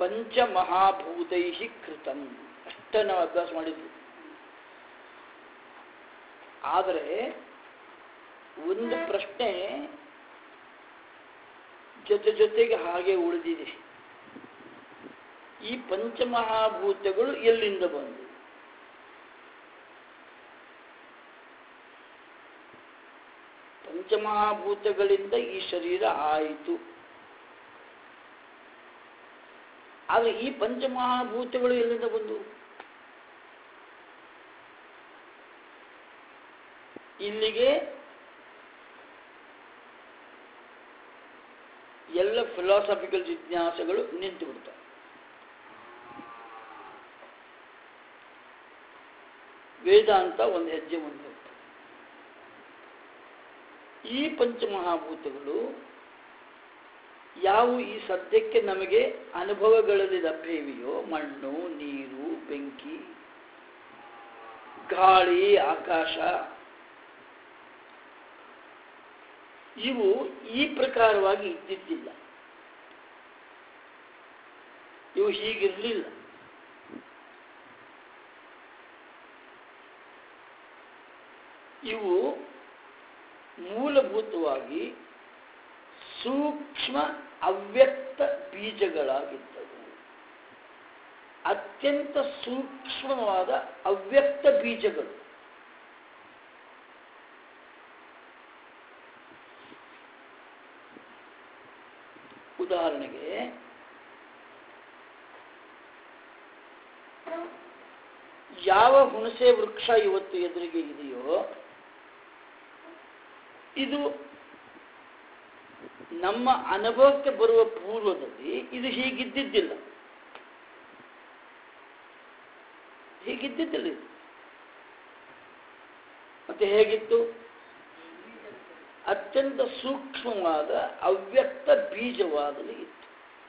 ಪಂಚಮಹಾಭೂತೈ ಕೃತಂ ಅಷ್ಟ ನಾವು ಅಭ್ಯಾಸ ಮಾಡಿದ್ವಿ. ಆದರೆ ಒಂದು ಪ್ರಶ್ನೆ ಜೊತೆಗೆ ಹಾಗೆ ಉಳಿದಿದೆ. ಈ ಪಂಚಮಹಾಭೂತಗಳು ಎಲ್ಲಿಂದ ಬಂದು? ಪಂಚಮಹಾಭೂತಗಳಿಂದ ಈ ಶರೀರ ಆಯಿತು. ಆದರೆ ಈ ಪಂಚಮಹಾಭೂತಗಳು ಎಲ್ಲಿಂದ ಬಂದು? ಇಲ್ಲಿಗೆ ಎಲ್ಲ ಫಿಲಾಸಫಿಕಲ್ ಜಿಜ್ಞಾಸೆಗಳು ನಿಂತು ಬಿಡ್ತವೆ. ವೇದಾಂತ ಒಂದು ಹೆಜ್ಜೆ ಮುಂದೆ ಹೋಗ್ತದೆ. ಈ ಪಂಚಮಹಾಭೂತಗಳು ಯಾವ ಈ ಸದ್ಯಕ್ಕೆ ನಮಗೆ ಅನುಭವಗಳಲ್ಲಿ ಲಭ್ಯವಿವೆಯೋ, ಮಣ್ಣು, ನೀರು, ಬೆಂಕಿ, ಗಾಳಿ, ಆಕಾಶ, ಇವು ಈ ಪ್ರಕಾರವಾಗಿ ಇದ್ದಿದ್ದಿಲ್ಲ. ಇವು ಹೀಗಿರಲಿಲ್ಲ. ಇವು ಮೂಲಭೂತವಾಗಿ ಸೂಕ್ಷ್ಮ ಅವ್ಯಕ್ತ ಬೀಜಗಳಾಗಿದ್ದವು. ಅತ್ಯಂತ ಸೂಕ್ಷ್ಮವಾದ ಅವ್ಯಕ್ತ ಬೀಜಗಳು. ಉದಾಹರಣೆಗೆ ಯಾವ ಹುಣಸೆ ವೃಕ್ಷ ಇವತ್ತು ಎದುರಿಗೆ ಇದೆಯೋ ಇದು ನಮ್ಮ ಅನುಭವಕ್ಕೆ ಬರುವ ಪೂರ್ವದಲ್ಲಿ ಇದು ಹೀಗಿದ್ದಿದ್ದಿಲ್ಲ. ಹೀಗಿದ್ದಿದ್ದಿಲ್ಲ ಇದು. ಮತ್ತೆ ಹೇಗಿತ್ತು? ಅತ್ಯಂತ ಸೂಕ್ಷ್ಮವಾದ ಅವ್ಯಕ್ತ ಬೀಜವಾದಲ್ಲಿ ಇತ್ತು.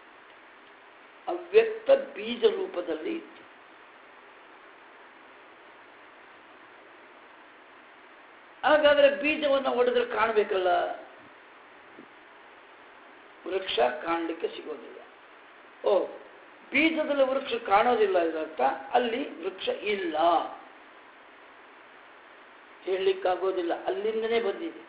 ಅವ್ಯಕ್ತ ಬೀಜ ರೂಪದಲ್ಲಿ ಇತ್ತು. ಹಾಗಾದ್ರೆ ಬೀಜವನ್ನು ಹೊಡೆದ್ರೆ ಕಾಣಬೇಕಲ್ಲ, ವೃಕ್ಷ ಕಾಣಲಿಕ್ಕೆ ಸಿಗೋದಿಲ್ಲ. ಓ, ಬೀಜದಲ್ಲಿ ವೃಕ್ಷ ಕಾಣೋದಿಲ್ಲ, ಇದರ್ಥ ಅಲ್ಲಿ ವೃಕ್ಷ ಇಲ್ಲ, ಹೇಳಲಿಕ್ಕಾಗೋದಿಲ್ಲ, ಅಲ್ಲಿಂದನೇ ಬಂದಿದೆ.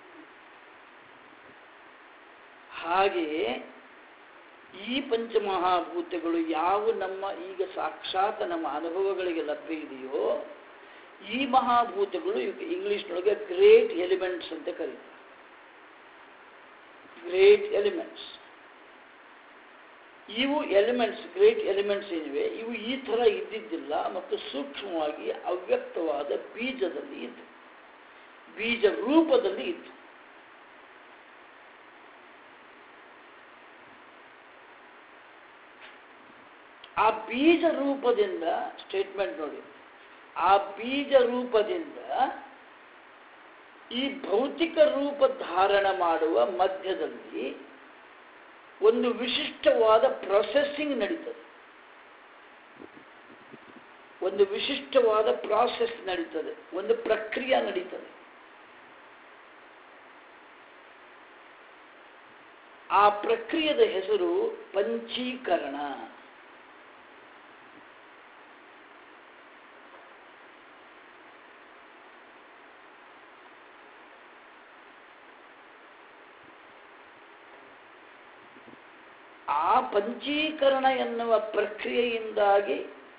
ಹಾಗೆಯೇ ಈ ಪಂಚಮಹಾಭೂತಗಳು ಯಾವ ನಮ್ಮ ಈಗ ಸಾಕ್ಷಾತ್ ನಮ್ಮ ಅನುಭವಗಳಿಗೆ ಲಭ್ಯ ಇದೆಯೋ ಈ ಮಹಾಭೂತಗಳು ಇಂಗ್ಲಿಷ್ನೊಳಗೆ ಗ್ರೇಟ್ ಎಲಿಮೆಂಟ್ಸ್ ಅಂತ ಕರೀತಾರೆ. Great elements. ಇವು ಎಲಿಮೆಂಟ್ಸ್, ಗ್ರೇಟ್ ಎಲಿಮೆಂಟ್ಸ್ ಏನಿವೆ ಇವು ಈ ಥರ ಇದ್ದಿದ್ದಿಲ್ಲ ಮತ್ತು ಸೂಕ್ಷ್ಮವಾಗಿ ಅವ್ಯಕ್ತವಾದ ಬೀಜದಲ್ಲಿ ಇತ್ತು, ಬೀಜ ರೂಪದಲ್ಲಿ ಇತ್ತು. ಆ ಬೀಜ ರೂಪದಿಂದ, ಸ್ಟೇಟ್ಮೆಂಟ್ ನೋಡಿ, ಆ ಬೀಜ ರೂಪದಿಂದ ಈ ಭೌತಿಕ ರೂಪ ಧಾರಣ ಮಾಡುವ ಮಧ್ಯದಲ್ಲಿ ಒಂದು ವಿಶಿಷ್ಟವಾದ ಪ್ರೊಸೆಸಿಂಗ್ ನಡೀತದೆ. ಒಂದು ವಿಶಿಷ್ಟವಾದ ಪ್ರಾಸೆಸ್ ನಡೀತದೆ, ಒಂದು ಪ್ರಕ್ರಿಯೆ ನಡೀತದೆ. ಆ ಪ್ರಕ್ರಿಯೆಯ ಹೆಸರು ಪಂಚೀಕರಣ. ಆ ಪಂಚೀಕರಣ ಎನ್ನುವ ಪ್ರಕ್ರಿಯೆಯಿಂದಾಗಿ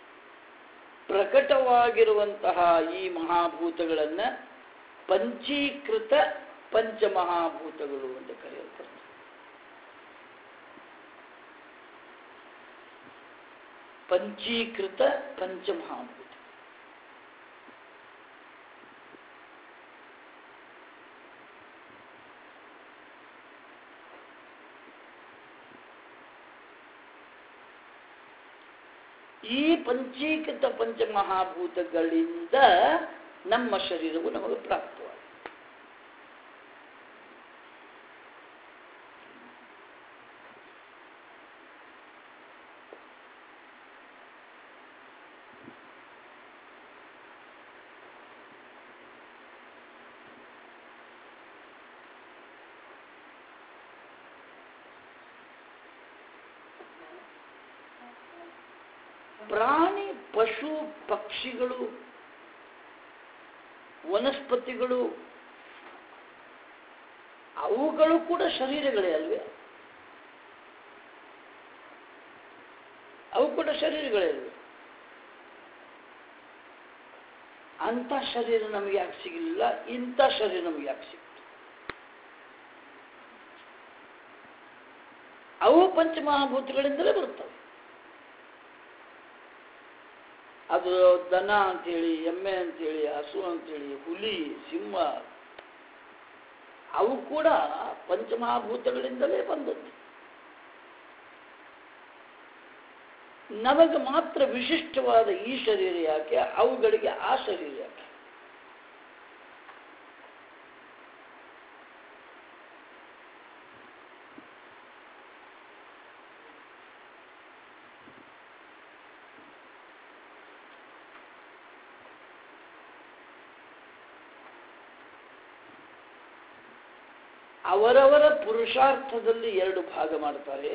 ಪ್ರಕಟವಾಗಿರುವಂತಹ ಈ ಮಹಾಭೂತಗಳನ್ನು ಪಂಚೀಕೃತ ಪಂಚಮಹಾಭೂತಗಳು ಅಂತ ಕರೆಯಲ್ಪಡ್ತವೆ. ಪಂಚೀಕೃತ ಪಂಚಮಹಾಭೂತ. ಈ ಪಂಚೀಕೃತ ಪಂಚಮಹಾಭೂತಗಳಿಂದ ನಮ್ಮ ಶರೀರವು ನಮಗೆ ಪ್ರಾಪ್ತವಾಗಿದೆ. ಪ್ರಾಣಿ ಪಶು ಪಕ್ಷಿಗಳು ವನಸ್ಪತಿಗಳು ಅವುಗಳು ಕೂಡ ಶರೀರಗಳೇ ಅಲ್ವೇ? ಅವು ಕೂಡ ಶರೀರಗಳೇ ಅಲ್ವೇ? ಅಂಥ ಶರೀರ ನಮಗೆ ಯಾಕೆ ಸಿಗಲಿಲ್ಲ? ಇಂಥ ಶರೀರ ನಮಗೆ ಯಾಕೆ ಸಿಗ್ತು? ಅವು ಪಂಚಮಹಾಭೂತಗಳಿಂದಲೇ ಬರುತ್ತವೆ. ಅದು ದನ ಅಂತೇಳಿ, ಎಮ್ಮೆ ಅಂತೇಳಿ, ಹಸು ಅಂತೇಳಿ, ಹುಲಿ, ಸಿಂಹ, ಅವು ಕೂಡ ಪಂಚಮಹಾಭೂತಗಳಿಂದಲೇ ಬಂದದ್ದು. ನಮಗೆ ಮಾತ್ರ ವಿಶಿಷ್ಟವಾದ ಈ ಶರೀರ ಯಾಕೆ? ಅವುಗಳಿಗೆ ಆ ಶರೀರ ಯಾಕೆ? ಅವರವರ ಪುರುಷಾರ್ಥದಲ್ಲಿ ಎರಡು ಭಾಗ ಮಾಡ್ತಾರೆ.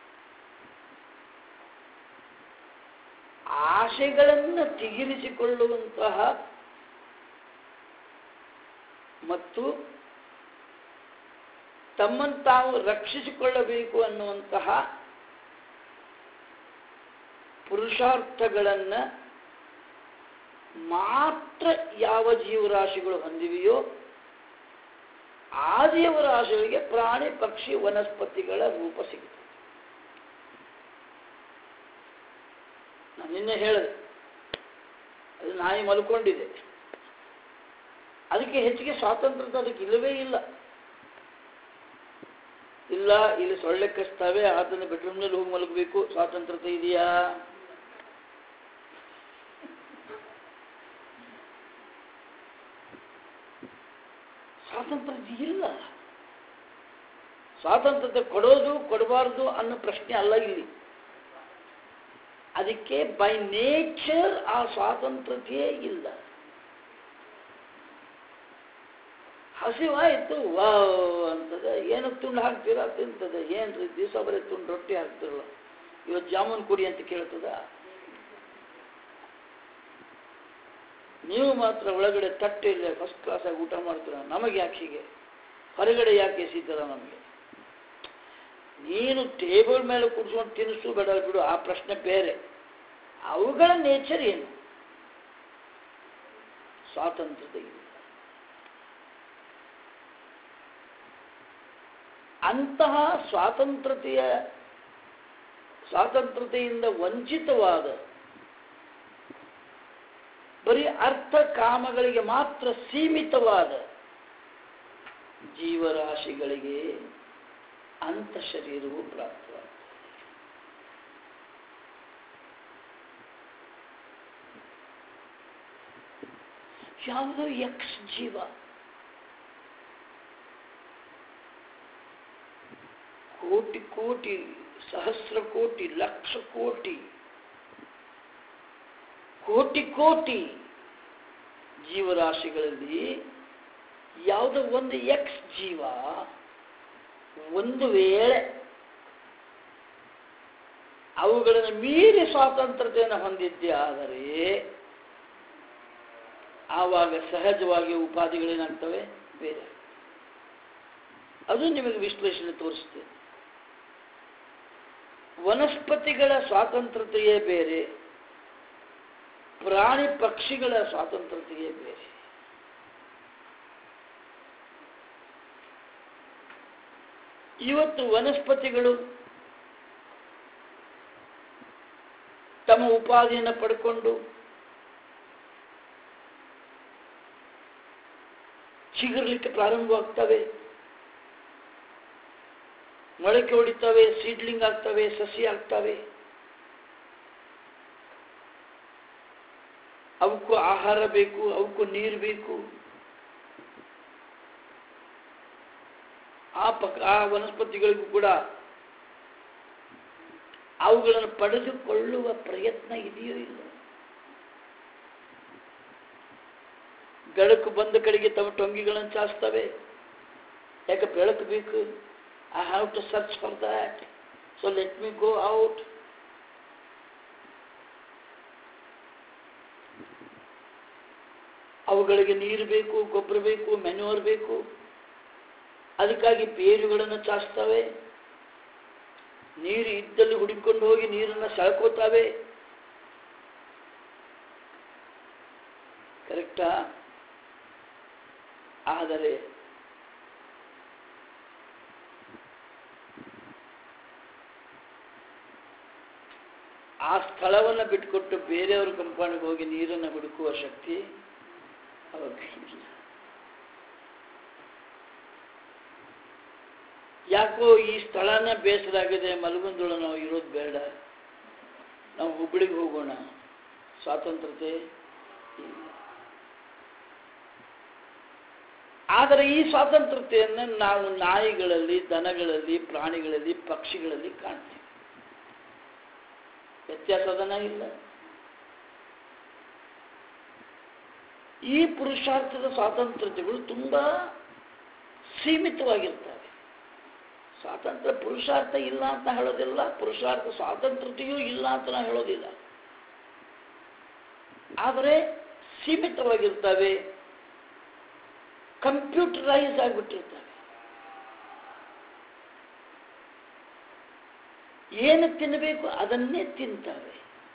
ಆಶೆಗಳನ್ನು ತಿಗಿರಿಸಿಕೊಳ್ಳುವಂತಹ ಮತ್ತು ತಮ್ಮನ್ನು ತಾವು ರಕ್ಷಿಸಿಕೊಳ್ಳಬೇಕು ಅನ್ನುವಂತಹ ಪುರುಷಾರ್ಥಗಳನ್ನು ಮಾತ್ರ ಯಾವ ಜೀವರಾಶಿಗಳು ಹೊಂದಿವೆಯೋ ಆ ಜೀವರಾಶಿಗಳಿಗೆ ಪ್ರಾಣಿ ಪಕ್ಷಿ ವನಸ್ಪತಿಗಳ ರೂಪ ಸಿಗುತ್ತೆ. ನಾನು ನಿನ್ನೆ ಹೇಳಿದೆ, ಅದು ನಾಯಿ ಮಲ್ಕೊಂಡಿದೆ, ಅದಕ್ಕೆ ಹೆಚ್ಚಿಗೆ ಸ್ವಾತಂತ್ರ್ಯ ಅದಕ್ಕೆ ಇಲ್ಲವೇ ಇಲ್ಲ. ಇಲ್ಲ, ಇಲ್ಲಿ ಸೊಳ್ಳೆ ಕಚ್ತಾವೆ, ಅದನ್ನು ಬೆಡ್ರೂಮ್ನಲ್ಲಿ ಹೋಗಿ ಮಲಗಬೇಕು, ಸ್ವಾತಂತ್ರ್ಯತೆ ಇದೆಯಾ? ಸ್ವಾತಂತ್ರ್ಯ ಇಲ್ಲ. ಸ್ವಾತಂತ್ರ್ಯತೆ ಕೊಡೋದು ಕೊಡಬಾರ್ದು ಅನ್ನೋ ಪ್ರಶ್ನೆ ಅಲ್ಲ ಇಲ್ಲಿ. ಅದಕ್ಕೆ ಬೈ ನೇಚರ್ ಆ ಸ್ವಾತಂತ್ರ್ಯತೆಯೇ ಇಲ್ಲ. ಹಸಿವಾಯಿತು, ವಾವ್ ಅಂತದೆ, ಏನು ತುಂಡು ಹಾಕ್ತೀರಾ? ತಿಂತದೆ. ಏನ್ರಿ ದಿವಸ ಬರೀ ತುಂಡು ರೊಟ್ಟಿ ಹಾಕ್ತಿರಲ್ಲ, ಇವತ್ತು ಜಾಮೂನ್ ಕುಡಿ ಅಂತ ಕೇಳ್ತದ? ನೀವು ಮಾತ್ರ ಒಳಗಡೆ ತಟ್ಟೆಲ್ಲ ಫಸ್ಟ್ ಕ್ಲಾಸಾಗಿ ಊಟ ಮಾಡ್ತೀರ, ನಮಗೆ ಯಾಕೆ ಹೀಗೆ? ಹೊರಗಡೆ ಯಾಕೆ ಎಸಿತೀರ ನಮಗೆ? ನೀನು ಟೇಬಲ್ ಮೇಲೆ ಕೂಡ್ಸ್ಕೊಂಡು ತಿನ್ನಿಸು ಬೇಡ ಬಿಡು, ಆ ಪ್ರಶ್ನೆ ಬೇರೆ. ಅವುಗಳ ನೇಚರ್ ಏನು? ಸ್ವಾತಂತ್ರ್ಯತೆ ಇಲ್ಲ. ಅಂತಹ ಸ್ವಾತಂತ್ರ್ಯತೆಯಿಂದ ವಂಚಿತವಾದ ಬರೀ ಅರ್ಥ ಕಾಮಗಳಿಗೆ ಮಾತ್ರ ಸೀಮಿತವಾದ ಜೀವರಾಶಿಗಳಿಗೆ ಅಂತ ಶರೀರವು ಪ್ರಾಪ್ತವಾಗ್ತದೆ. ಯಾವುದೋ ಯಕ್ಷ ಜೀವ ಕೋಟಿ ಕೋಟಿ ಸಹಸ್ರ ಕೋಟಿ ಲಕ್ಷ ಕೋಟಿ ಕೋಟಿ ಕೋಟಿ ಜೀವರಾಶಿಗಳಲ್ಲಿ ಯಾವುದೋ ಒಂದು ಎಕ್ಸ್ ಜೀವ ಒಂದು ವೇಳೆ ಅವುಗಳನ್ನು ಮೀರಿ ಸ್ವಾತಂತ್ರ್ಯತೆಯನ್ನು ಹೊಂದಿದ್ದೇ ಆದರೆ ಆವಾಗ ಸಹಜವಾಗಿ ಉಪಾಧಿಗಳೇನಾಗ್ತವೆ? ಬೇರೆ. ಅದು ನಿಮಗೆ ವಿಶ್ಲೇಷಣೆ ತೋರಿಸ್ತೇನೆ. ವನಸ್ಪತಿಗಳ ಸ್ವಾತಂತ್ರ್ಯತೆಯೇ ಬೇರೆ, ಪ್ರಾಣಿ ಪಕ್ಷಿಗಳ ಸ್ವಾತಂತ್ರ್ಯತೆಯೇ ಬೇರೆ. ಇವತ್ತು ವನಸ್ಪತಿಗಳು ತಮ್ಮ ಉಪಾಧಿಯನ್ನು ಪಡ್ಕೊಂಡು ಚಿಗುರ್ಲಿಕ್ಕೆ ಪ್ರಾರಂಭವಾಗ್ತವೆ, ಮೊಳಕೆ ಹೊಡಿತವೆ, ಸೀಡ್ಲಿಂಗ್ ಆಗ್ತವೆ, ಸಸಿ ಆಗ್ತವೆ. ಅವಕ್ಕೂ ಆಹಾರ ಬೇಕು, ಅವಕ್ಕೂ ನೀರು ಬೇಕು. ಆ ವನಸ್ಪತಿಗಳಿಗೂ ಕೂಡ ಅವುಗಳನ್ನು ಪಡೆದುಕೊಳ್ಳುವ ಪ್ರಯತ್ನ ಇದೆಯೋ ಇಲ್ಲ. ಬೆಳಕು ಬಂದ ಕಡೆಗೆ ತಮ್ಮ ಟೊಂಗಿಗಳನ್ನು ಚಾಸ್ತವೆ. ಯಾಕೆ? ಬೆಳಕು ಬೇಕು. I have to search for that. So let me go out. ಅವುಗಳಿಗೆ ನೀರು ಬೇಕು, ಗೊಬ್ಬರ ಬೇಕು, ಮೆನ್ಯೂರ್ ಬೇಕು. ಅದಕ್ಕಾಗಿ ಬೇರುಗಳನ್ನು ಚಾಚ್ತವೆ. ನೀರು ಇದ್ದಲ್ಲಿ ಹುಡುಕೊಂಡು ಹೋಗಿ ನೀರನ್ನು ಸೆಳ್ಕೋತಾವೆ. ಕರೆಕ್ಟಾ? ಆದರೆ ಆ ಸ್ಥಳವನ್ನು ಬಿಟ್ಟುಕೊಟ್ಟು ಬೇರೆಯವ್ರ ಕಂಪೌಂಡ್ಗೆ ಹೋಗಿ ನೀರನ್ನು ಹುಡುಕುವ ಶಕ್ತಿ ಅವರಿಗಿಲ್ಲ. ಯಾಕೋ ಈ ಸ್ಥಳನ ಬೇಸರಾಗಿದೆ, ಮಲಗುಂದೊಳ ನಾವು ಇರೋದು ಬೇಡ, ನಾವು ಹುಬ್ಬಳ್ಳಿಗೆ ಹೋಗೋಣ. ಸ್ವಾತಂತ್ರ್ಯತೆ ಇಲ್ಲ. ಆದರೆ ಈ ಸ್ವಾತಂತ್ರ್ಯತೆಯನ್ನು ನಾವು ನಾಯಿಗಳಲ್ಲಿ, ದನಗಳಲ್ಲಿ, ಪ್ರಾಣಿಗಳಲ್ಲಿ, ಪಕ್ಷಿಗಳಲ್ಲಿ ಕಾಣ್ತೀವಿ. ವ್ಯತ್ಯಾಸದನ ಇಲ್ಲ. ಈ ಪುರುಷಾರ್ಥದ ಸ್ವಾತಂತ್ರ್ಯತೆಗಳು ತುಂಬಾ ಸೀಮಿತವಾಗಿರ್ತವೆ. ಸ್ವಾತಂತ್ರ್ಯ ಪುರುಷಾರ್ಥ ಇಲ್ಲ ಅಂತ ಹೇಳೋದಿಲ್ಲ, ಪುರುಷಾರ್ಥ ಸ್ವಾತಂತ್ರ್ಯತೆಯೂ ಇಲ್ಲ ಅಂತ ನಾವು ಹೇಳೋದಿಲ್ಲ. ಆದರೆ ಸೀಮಿತವಾಗಿರ್ತವೆ, ಕಂಪ್ಯೂಟರೈಸ್ ಆಗಿಬಿಟ್ಟಿರ್ತವೆ. ಏನು ತಿನ್ನಬೇಕು ಅದನ್ನೇ ತಿಂತವೆ.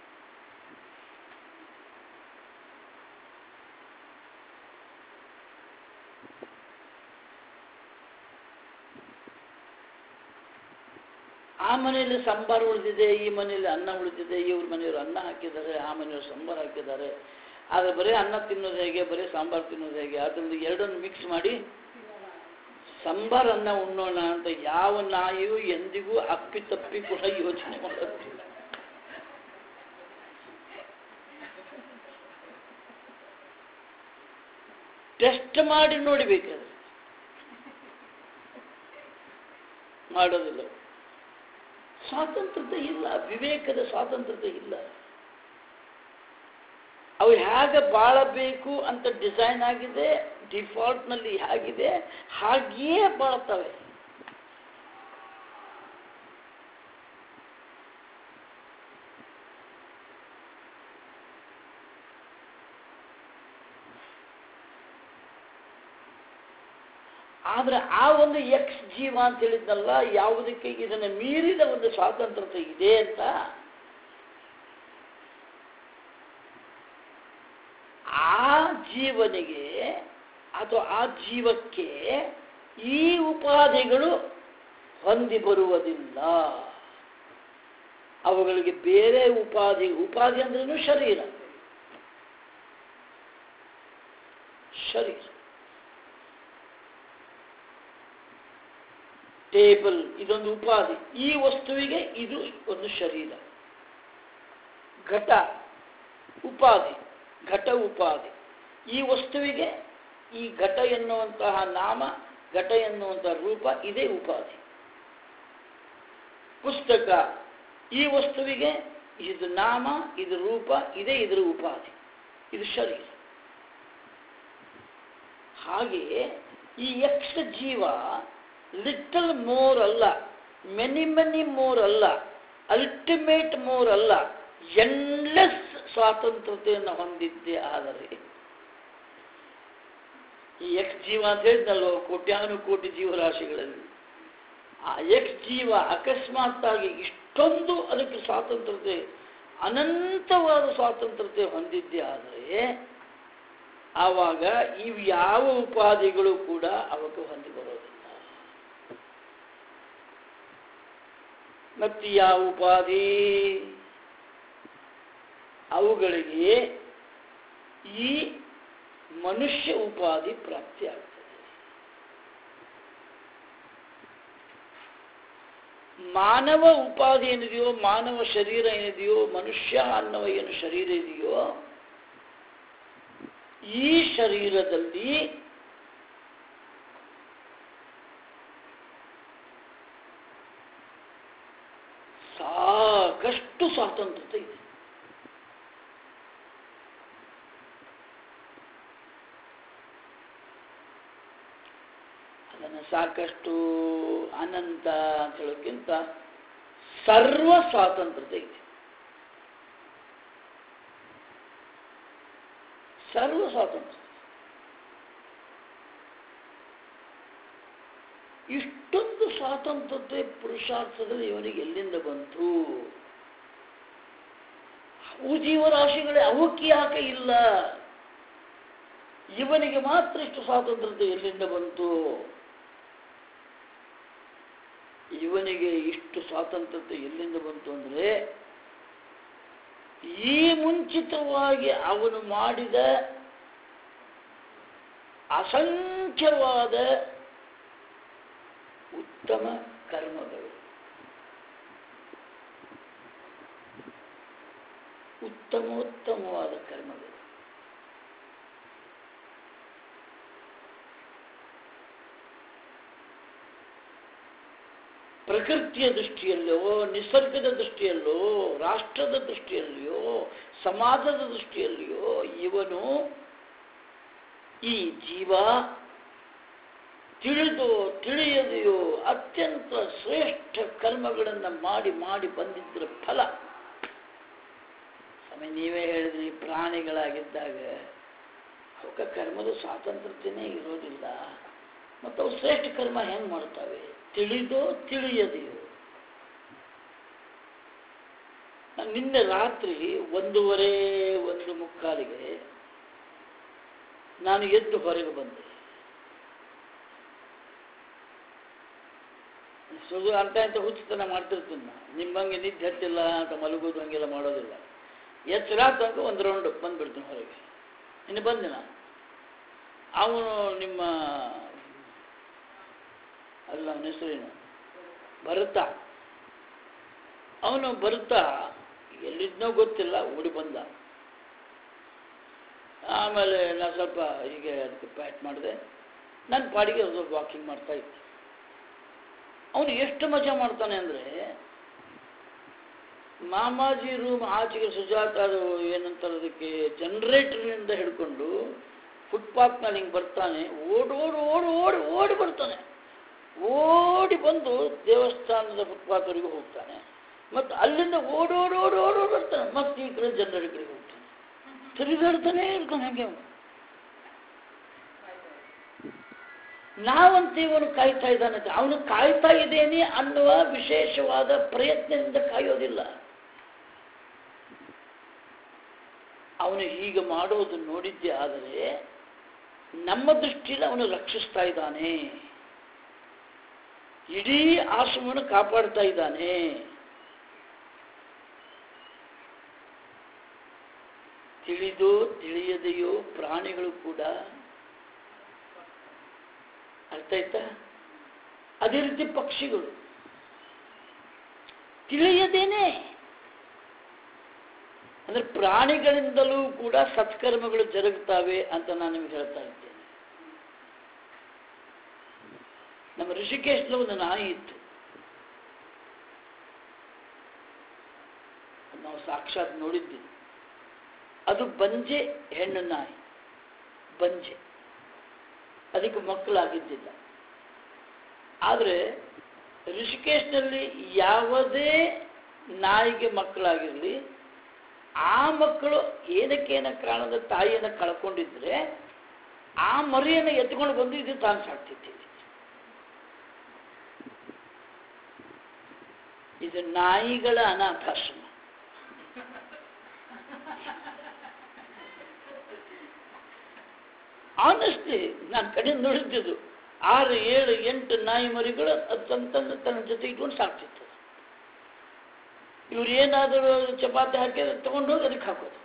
ಆ ಮನೆಯಲ್ಲಿ ಸಾಂಬಾರು ಉಳಿದಿದೆ, ಈ ಮನೆಯಲ್ಲಿ ಅನ್ನ ಉಳಿದಿದೆ, ಇವ್ರ ಮನೆಯವರು ಅನ್ನ ಹಾಕಿದ್ದಾರೆ, ಆ ಮನೆಯವರು ಸಾಂಬಾರು ಹಾಕಿದ್ದಾರೆ. ಆದರೆ ಬರೀ ಅನ್ನ ತಿನ್ನೋದು ಹೇಗೆ, ಬರೀ ಸಾಂಬಾರು ತಿನ್ನೋದು ಹೇಗೆ, ಅದರಲ್ಲಿ ಎರಡನ್ನು ಮಿಕ್ಸ್ ಮಾಡಿ ಸಾಂಬಾರು ಅನ್ನ ಉಣ್ಣೋಣ ಅಂತ ಯಾವ ನಾಯಿಯೂ ಎಂದಿಗೂ ಅಪ್ಪಿತಪ್ಪಿ ಕೂಡ ಯೋಚನೆ ಮಾಡೋದಿಲ್ಲ. ಟೆಸ್ಟ್ ಮಾಡಿ ನೋಡಬೇಕಾದ್ರೆ ಮಾಡೋದಿಲ್ಲ. ಸ್ವಾತಂತ್ರ್ಯತೆ ಇಲ್ಲ, ವಿವೇಕದ ಸ್ವಾತಂತ್ರ್ಯತೆ ಇಲ್ಲ. ಅವು ಹೇಗೆ ಬಾಳಬೇಕು ಅಂತ ಡಿಸೈನ್ ಆಗಿದೆ, ಡಿಫಾಲ್ಟ್ನಲ್ಲಿ ಹೇಗಿದೆ ಹಾಗೆಯೇ ಬಾಳ್ತವೆ. ಆದ್ರೆ ಆ ಒಂದು ಎಕ್ಸ್ ಜೀವ ಅಂತ ಹೇಳಿದ್ನಲ್ಲ, ಯಾವುದಕ್ಕೆ ಇದನ್ನು ಮೀರಿದ ಒಂದು ಸ್ವಾತಂತ್ರ್ಯತೆ ಇದೆ ಅಂತ, ಆ ಜೀವನಿಗೆ ಅಥವಾ ಆ ಜೀವಕ್ಕೆ ಈ ಉಪಾಧಿಗಳು ಹೊಂದಿ ಬರುವುದಿಲ್ಲ. ಅವುಗಳಿಗೆ ಬೇರೆ ಉಪಾಧಿ ಅಂದ್ರೇನು ಶರೀರ. ಟೇಬಲ್ ಇದೊಂದು ಉಪಾಧಿ, ಈ ವಸ್ತುವಿಗೆ ಇದು ಒಂದು ಶರೀರ. ಘಟ ಉಪಾಧಿ, ಘಟ ಉಪಾಧಿ, ಈ ವಸ್ತುವಿಗೆ ಈ ಘಟ ಎನ್ನುವಂತಹ ನಾಮ, ಘಟ ಎನ್ನುವಂತಹ ರೂಪ ಇದೇ ಉಪಾಧಿ. ಪುಸ್ತಕ ಈ ವಸ್ತುವಿಗೆ ಇದು ನಾಮ, ಇದು ರೂಪ, ಇದೇ ಇದರ ಉಪಾಧಿ, ಇದು ಶರೀರ. ಹಾಗೆಯೇ ಈ ಎಕ್ಸ್ ಜೀವ ಲಿಟಲ್ ಮೋರ್ ಅಲ್ಲ, ಮೆನಿ ಮೋರ್ ಅಲ್ಲ, ಅಲ್ಟಿಮೇಟ್ ಮೋರ್ ಅಲ್ಲ, ಎಂಡ್ಲೆಸ್ ಸ್ವಾತಂತ್ರ್ಯತೆಯನ್ನು ಹೊಂದಿದ್ದೆ. ಆದರೆ ಈ ಎಕ್ಸ್ ಜೀವ ಅಂತ ಹೇಳಿದ್ನಲ್ವ, ಕೋಟ್ಯಾನುಕೋಟಿ ಜೀವರಾಶಿಗಳಲ್ಲಿ ಆ ಎಕ್ಸ್ ಜೀವ ಅಕಸ್ಮಾತ್ತಾಗಿ ಇಷ್ಟೊಂದು ಅದಕ್ಕೆ ಸ್ವಾತಂತ್ರ್ಯತೆ, ಅನಂತವಾದ ಸ್ವಾತಂತ್ರ್ಯತೆ ಹೊಂದಿದ್ದೆ. ಆದರೆ ಆವಾಗ ಇವು ಯಾವ ಉಪಾಧಿಗಳು ಕೂಡ ಅವಕ್ಕೆ ಹೊಂದಿ ಬರೋದಿಲ್ಲ. ಮತ್ತು ಯಾವ ಉಪಾಧಿ ಅವುಗಳಿಗೆ ಈ ಮನುಷ್ಯ ಉಪಾಧಿ ಪ್ರಾಪ್ತಿಯಾಗ್ತದೆ. ಮಾನವ ಉಪಾಧಿ ಏನಿದೆಯೋ, ಮಾನವ ಶರೀರ ಏನಿದೆಯೋ, ಮನುಷ್ಯ ಅನ್ನುವ ಏನು ಶರೀರ ಇದೆಯೋ, ಈ ಶರೀರದಲ್ಲಿ ಸಾಕಷ್ಟು ಸ್ವಾತಂತ್ರ್ಯತೆ ಇದೆ. ಅದನ್ನು ಸಾಕಷ್ಟು, ಅನಂತ ಅಂತ ಹೇಳೋಕ್ಕಿಂತ ಸರ್ವ ಸ್ವಾತಂತ್ರ್ಯತೆ ಇದೆ. ಸರ್ವ ಸ್ವಾತಂತ್ರ್ಯ. ಇಷ್ಟೊಂದು ಸ್ವಾತಂತ್ರ್ಯತೆ ಪುರುಷಾರ್ಥದಲ್ಲಿ ಇವನಿಗೆ ಎಲ್ಲಿಂದ ಬಂತು? ಅವು ಜೀವರಾಶಿಗಳೇ, ಅವಕ್ಕೆ ಯಾಕೆ ಇಲ್ಲ? ಇವನಿಗೆ ಮಾತ್ರ ಇಷ್ಟು ಸ್ವಾತಂತ್ರ್ಯತೆ ಎಲ್ಲಿಂದ ಬಂತು? ಇವನಿಗೆ ಇಷ್ಟು ಸ್ವಾತಂತ್ರ್ಯತೆ ಎಲ್ಲಿಂದ ಬಂತು ಅಂದರೆ, ಈ ಮುಂಚಿತವಾಗಿ ಅವನು ಮಾಡಿದ ಅಸಂಖ್ಯವಾದ ಉತ್ತಮ ಕರ್ಮಗಳು, ಉತ್ತಮೋತ್ತಮವಾದ ಕರ್ಮಗಳು. ಪ್ರಕೃತಿಯ ದೃಷ್ಟಿಯಲ್ಲೋ, ನಿಸರ್ಗದ ದೃಷ್ಟಿಯಲ್ಲೋ, ರಾಷ್ಟ್ರದ ದೃಷ್ಟಿಯಲ್ಲಿಯೋ, ಸಮಾಜದ ದೃಷ್ಟಿಯಲ್ಲಿಯೋ ಇವನು, ಈ ಜೀವ ತಿಳಿದೋ ತಿಳಿಯದೆಯೋ ಅತ್ಯಂತ ಶ್ರೇಷ್ಠ ಕರ್ಮಗಳನ್ನು ಮಾಡಿ ಮಾಡಿ ಬಂದಿದ್ದರ ಫಲ. ಸಮಯ ನೀವೇ ಹೇಳಿದ್ರಿ, ಪ್ರಾಣಿಗಳಾಗಿದ್ದಾಗ ಅವಕ್ಕೆ ಕರ್ಮದ ಸ್ವಾತಂತ್ರ್ಯತೆಯೇ ಇರೋದಿಲ್ಲ. ಮತ್ತು ಅವು ಶ್ರೇಷ್ಠ ಕರ್ಮ ಹೆಂಗೆ ಮಾಡ್ತವೆ? ತಿಳಿದೋ ತಿಳಿಯದೆಯೋ. ನಿನ್ನೆ ರಾತ್ರಿ 1:30 ನಾನು ಎದ್ದು ಹೊರಗೆ ಬಂದೆ. ಸುದು ಅಂತ ಅಂತ ಹುಚ್ಚತನ ಮಾಡ್ತಿರ್ತೀನಿ ನಾನು. ನಿಮ್ಮಂಗೆ ನಿದ್ದೆ ಹತ್ತಿಲ್ಲ ಅಂತ ಮಲಗೋದು ಹಂಗೆಲ್ಲ ಮಾಡೋದಿಲ್ಲ. ಎಚ್ಚರ ತನಕ ಒಂದು ರೌಂಡ್ ಬಂದ್ಬಿಡ್ತೀನಿ ಹೊರಗೆ. ಇನ್ನು ಬಂದೆ ನಾನು. ಅವನು ನಿಮ್ಮ ಅಲ್ಲ, ಅವನ ಹೆಸರೇನು, ಭರತ. ಅವನು ಭರತ ಎಲ್ಲಿದ್ನೋ ಗೊತ್ತಿಲ್ಲ, ಓಡಿ ಬಂದ. ಆಮೇಲೆ ನಾನು ಸ್ವಲ್ಪ ಹೀಗೆ ಅದಕ್ಕೆ ಪ್ಯಾಟ್ ಮಾಡಿದೆ. ನನ್ನ ಪಾಡಿಗೆ ಸ್ವಲ್ಪ ವಾಕಿಂಗ್ ಮಾಡ್ತಾ ಇದ್ದೆ. ಅವನು ಎಷ್ಟು ಮಜಾ ಮಾಡ್ತಾನೆ ಅಂದರೆ, ಮಾಮಾಜಿ ರೂಮ್ ಆಚೆಗೆ ಸುಜಾತ ಅದು ಏನಂತಾರೆ ಅದಕ್ಕೆ ಜನರೇಟರ್ನಿಂದ ಹಿಡ್ಕೊಂಡು ಫುಟ್ಪಾತ್ನಲ್ಲಿ ಹಿಂಗೆ ಬರ್ತಾನೆ. ಓಡೋಡಿ ಓಡಿ ಓಡಿ ಓಡಿ ಬರ್ತಾನೆ. ಓಡಿ ಬಂದು ದೇವಸ್ಥಾನದ ಫುಟ್ಪಾತ್ವರೆಗೂ ಹೋಗ್ತಾನೆ. ಮತ್ತು ಅಲ್ಲಿಂದ ಓಡೋಡಿ ಓಡಿ ಓಡಿ ಬರ್ತಾನೆ. ಮತ್ತೆ ಈ ಕಡೆ ಜನರೇಟರ್ ಕಡೆಗೆ ಹೋಗ್ತಾನೆ. ತಿರುಗಾಡ್ತಾನೆ ಇರ್ತಾನೆ ಹಾಗೆ. ನಾವಂತ ಇವನು ಕಾಯ್ತಾ ಇದ್ದಾನೆ. ಅವನು ಕಾಯ್ತಾ ಇದ್ದೇನೆ ಅನ್ನುವ ವಿಶೇಷವಾದ ಪ್ರಯತ್ನದಿಂದ ಕಾಯೋದಿಲ್ಲ. ಅವನು ಹೀಗೆ ಮಾಡೋದು ನೋಡಿದ್ದೆ. ಆದರೆ ನಮ್ಮ ದೃಷ್ಟಿಯಲ್ಲಿ ಅವನು ರಕ್ಷಿಸ್ತಾ ಇದ್ದಾನೆ, ಇಡೀ ಆಶ್ರಮವನ್ನು ಕಾಪಾಡ್ತಾ ಇದ್ದಾನೆ. ತಿಳಿದೋ ತಿಳಿಯದೆಯೋ ಪ್ರಾಣಿಗಳು ಕೂಡ, ಅರ್ಥ ಆಯ್ತಾ? ಅದೇ ರೀತಿ ಪಕ್ಷಿಗಳು ತಿಳಿಯದೇನೆ, ಅಂದ್ರೆ ಪ್ರಾಣಿಗಳಿಂದಲೂ ಕೂಡ ಸತ್ಕರ್ಮಗಳು ಜರುಗುತ್ತವೆ ಅಂತ ನಾನು ನಿಮ್ಗೆ ಹೇಳ್ತಾ ಇದ್ದೇನೆ. ನಮ್ಮ ಋಷಿಕೇಶ್ನ ಒಂದು ನಾಯಿ ಇತ್ತು. ನಾವು ಸಾಕ್ಷಾತ್ ನೋಡಿದ್ದೀವಿ. ಅದು ಬಂಜೆ ಹೆಣ್ಣು ನಾಯಿ, ಬಂಜೆ. ಅದಕ್ಕೆ ಮಕ್ಕಳಾಗಿದ್ದಿಲ್ಲ. ಆದರೆ ಋಷಿಕೇಶ್ನಲ್ಲಿ ಯಾವುದೇ ನಾಯಿಗೆ ಮಕ್ಕಳಾಗಿರಲಿ, ಆ ಮಕ್ಕಳು ಏನಕ್ಕೇನ ಕಾರಣದ ತಾಯಿಯನ್ನು ಕಳ್ಕೊಂಡಿದ್ರೆ ಆ ಮರಿಯನ್ನು ಎತ್ಕೊಂಡು ಬಂದು ಇದು ತಾನು ಸಾಕ್ತಿದ್ದೀವಿ. ಇದು ನಾಯಿಗಳ ಅನಾಥಾಶ್ರಮ. ಆನೆಸ್ಟ್ಲಿ ನಾನು ಕಡೆ ನೋಡಿದ್ದು 6, 7, 8 ನಾಯಿ ಮರಿಗಳು ಅದು ತನ್ನ ಜೊತೆ ಇಟ್ಕೊಂಡು ಸಾಕ್ತಿತ್ತು. ಇವ್ರು ಏನಾದರೂ ಚಪಾತಿ ಹಾಕಿದ್ರೆ ತಗೊಂಡೋಗಿ ಅದಕ್ಕೆ ಹಾಕೋದು,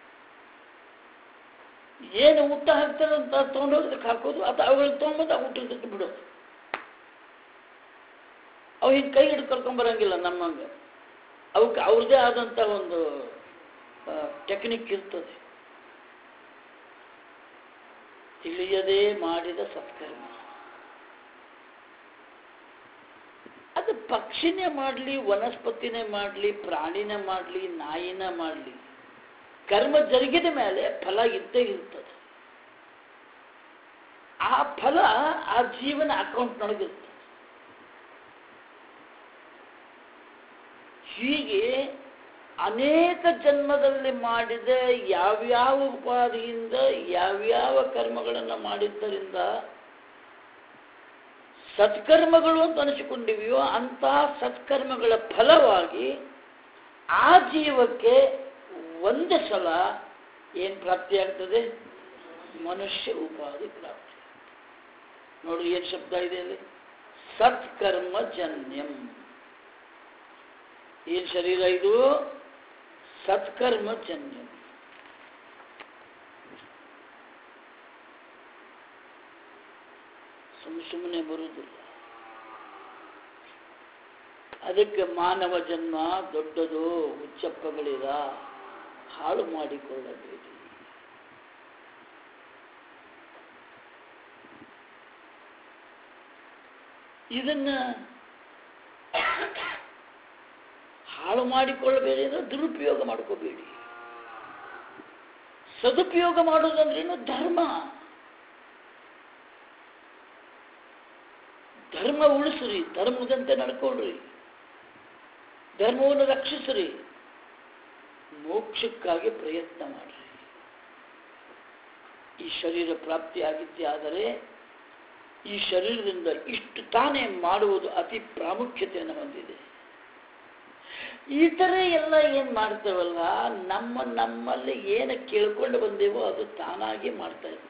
ಏನು ಊಟ ಹಾಕ್ತಾರೆ ಅಂತ ತೊಗೊಂಡೋಗಿ ಅದಕ್ಕೆ ಹಾಕೋದು, ಅಥವಾ ಅವುಗಳಿಗೆ ತೊಗೊಂಡ್ಬಂದು ಆ ಊಟಕ್ಕೆ ಬಿಡೋದು. ಅವು ಹಿಂಗೆ ಕೈ ಹಿಡಿದು ಕರ್ಕೊಂಬರಂಗಿಲ್ಲ ನಮ್ಮಂಗೆ. ಅವಕ್ಕೆ ಅವ್ರದ್ದೇ ಆದಂಥ ಒಂದು ಟೆಕ್ನಿಕ್ ಇರ್ತದೆ. ತಿಳಿಯದೇ ಮಾಡಿದ ಸತ್ಕರ್ಮ ಅದು ಪಕ್ಷಿನೇ ಮಾಡಲಿ, ವನಸ್ಪತಿನೇ ಮಾಡಲಿ, ಪ್ರಾಣಿನೇ ಮಾಡಲಿ, ನಾಯಿನ ಮಾಡಲಿ, ಕರ್ಮ ಜರುಗಿದ ಮೇಲೆ ಫಲ ಇದ್ದೇ ಇರ್ತದೆ. ಆ ಫಲ ಆ ಜೀವನ ಅಕೌಂಟ್ನೊಳಗಿರ್ತದೆ. ಹೀಗೆ ಅನೇಕ ಜನ್ಮದಲ್ಲಿ ಮಾಡಿದ ಯಾವ್ಯಾವ ಉಪಾಧಿಯಿಂದ ಯಾವ್ಯಾವ ಕರ್ಮಗಳನ್ನು ಮಾಡಿದ್ದರಿಂದ ಸತ್ಕರ್ಮಗಳು ಅಂತ ಅನಿಸಿಕೊಂಡಿವೆಯೋ ಅಂತಹ ಸತ್ಕರ್ಮಗಳ ಫಲವಾಗಿ ಆ ಜೀವಕ್ಕೆ ಒಂದು ಸಲ ಏನು ಪ್ರಾಪ್ತಿಯಾಗ್ತದೆ? ಮನುಷ್ಯ ಉಪಾಧಿ ಪ್ರಾಪ್ತಿ. ನೋಡಿ ಏನು ಶಬ್ದ ಇದೆ ಅಲ್ಲಿ? ಸತ್ಕರ್ಮಜನ್ಯಂ. ಏನು ಶರೀರ ಇದು? ಸತ್ಕರ್ಮಜನ್ಯಂ. ಸುಮ್ಮನೆ ಬರುವುದಿಲ್ಲ. ಅದಕ್ಕೆ ಮಾನವ ಜನ್ಮ ದೊಡ್ಡದು, ಹುಚ್ಚಪ್ಪಗಳಿರ, ಹಾಳು ಮಾಡಿಕೊಳ್ಳಬೇಡಿ. ಇದನ್ನ ಹಾಳು ಮಾಡಿಕೊಳ್ಳಬೇಡಿ ಅಂದ್ರೆ ದುರುಪಯೋಗ ಮಾಡ್ಕೋಬೇಡಿ. ಸದುಪಯೋಗ ಮಾಡೋದಂದ್ರೇನು? ಧರ್ಮ. ಧರ್ಮ ಉಳಿಸ್ರಿ, ಧರ್ಮದಂತೆ ನಡ್ಕೊಳ್ರಿ, ಧರ್ಮವನ್ನು ರಕ್ಷಿಸ್ರಿ, ಮೋಕ್ಷಕ್ಕಾಗಿ ಪ್ರಯತ್ನ ಮಾಡ್ರಿ. ಈ ಶರೀರ ಪ್ರಾಪ್ತಿ ಆಗಿದ್ದೇ ಆದರೆ ಈ ಶರೀರದಿಂದ ಇಷ್ಟು ತಾನೇ ಮಾಡುವುದು ಅತಿ ಪ್ರಾಮುಖ್ಯತೆಯನ್ನು ಹೊಂದಿದೆ. ಈ ಥರ ಎಲ್ಲ ಏನು ಮಾಡ್ತೇವಲ್ಲ, ನಮ್ಮಲ್ಲಿ ಏನು ಕೇಳ್ಕೊಂಡು ಬಂದೇವೋ ಅದು ತಾನಾಗಿ ಮಾಡ್ತಾ ಇರ್ತದೆ.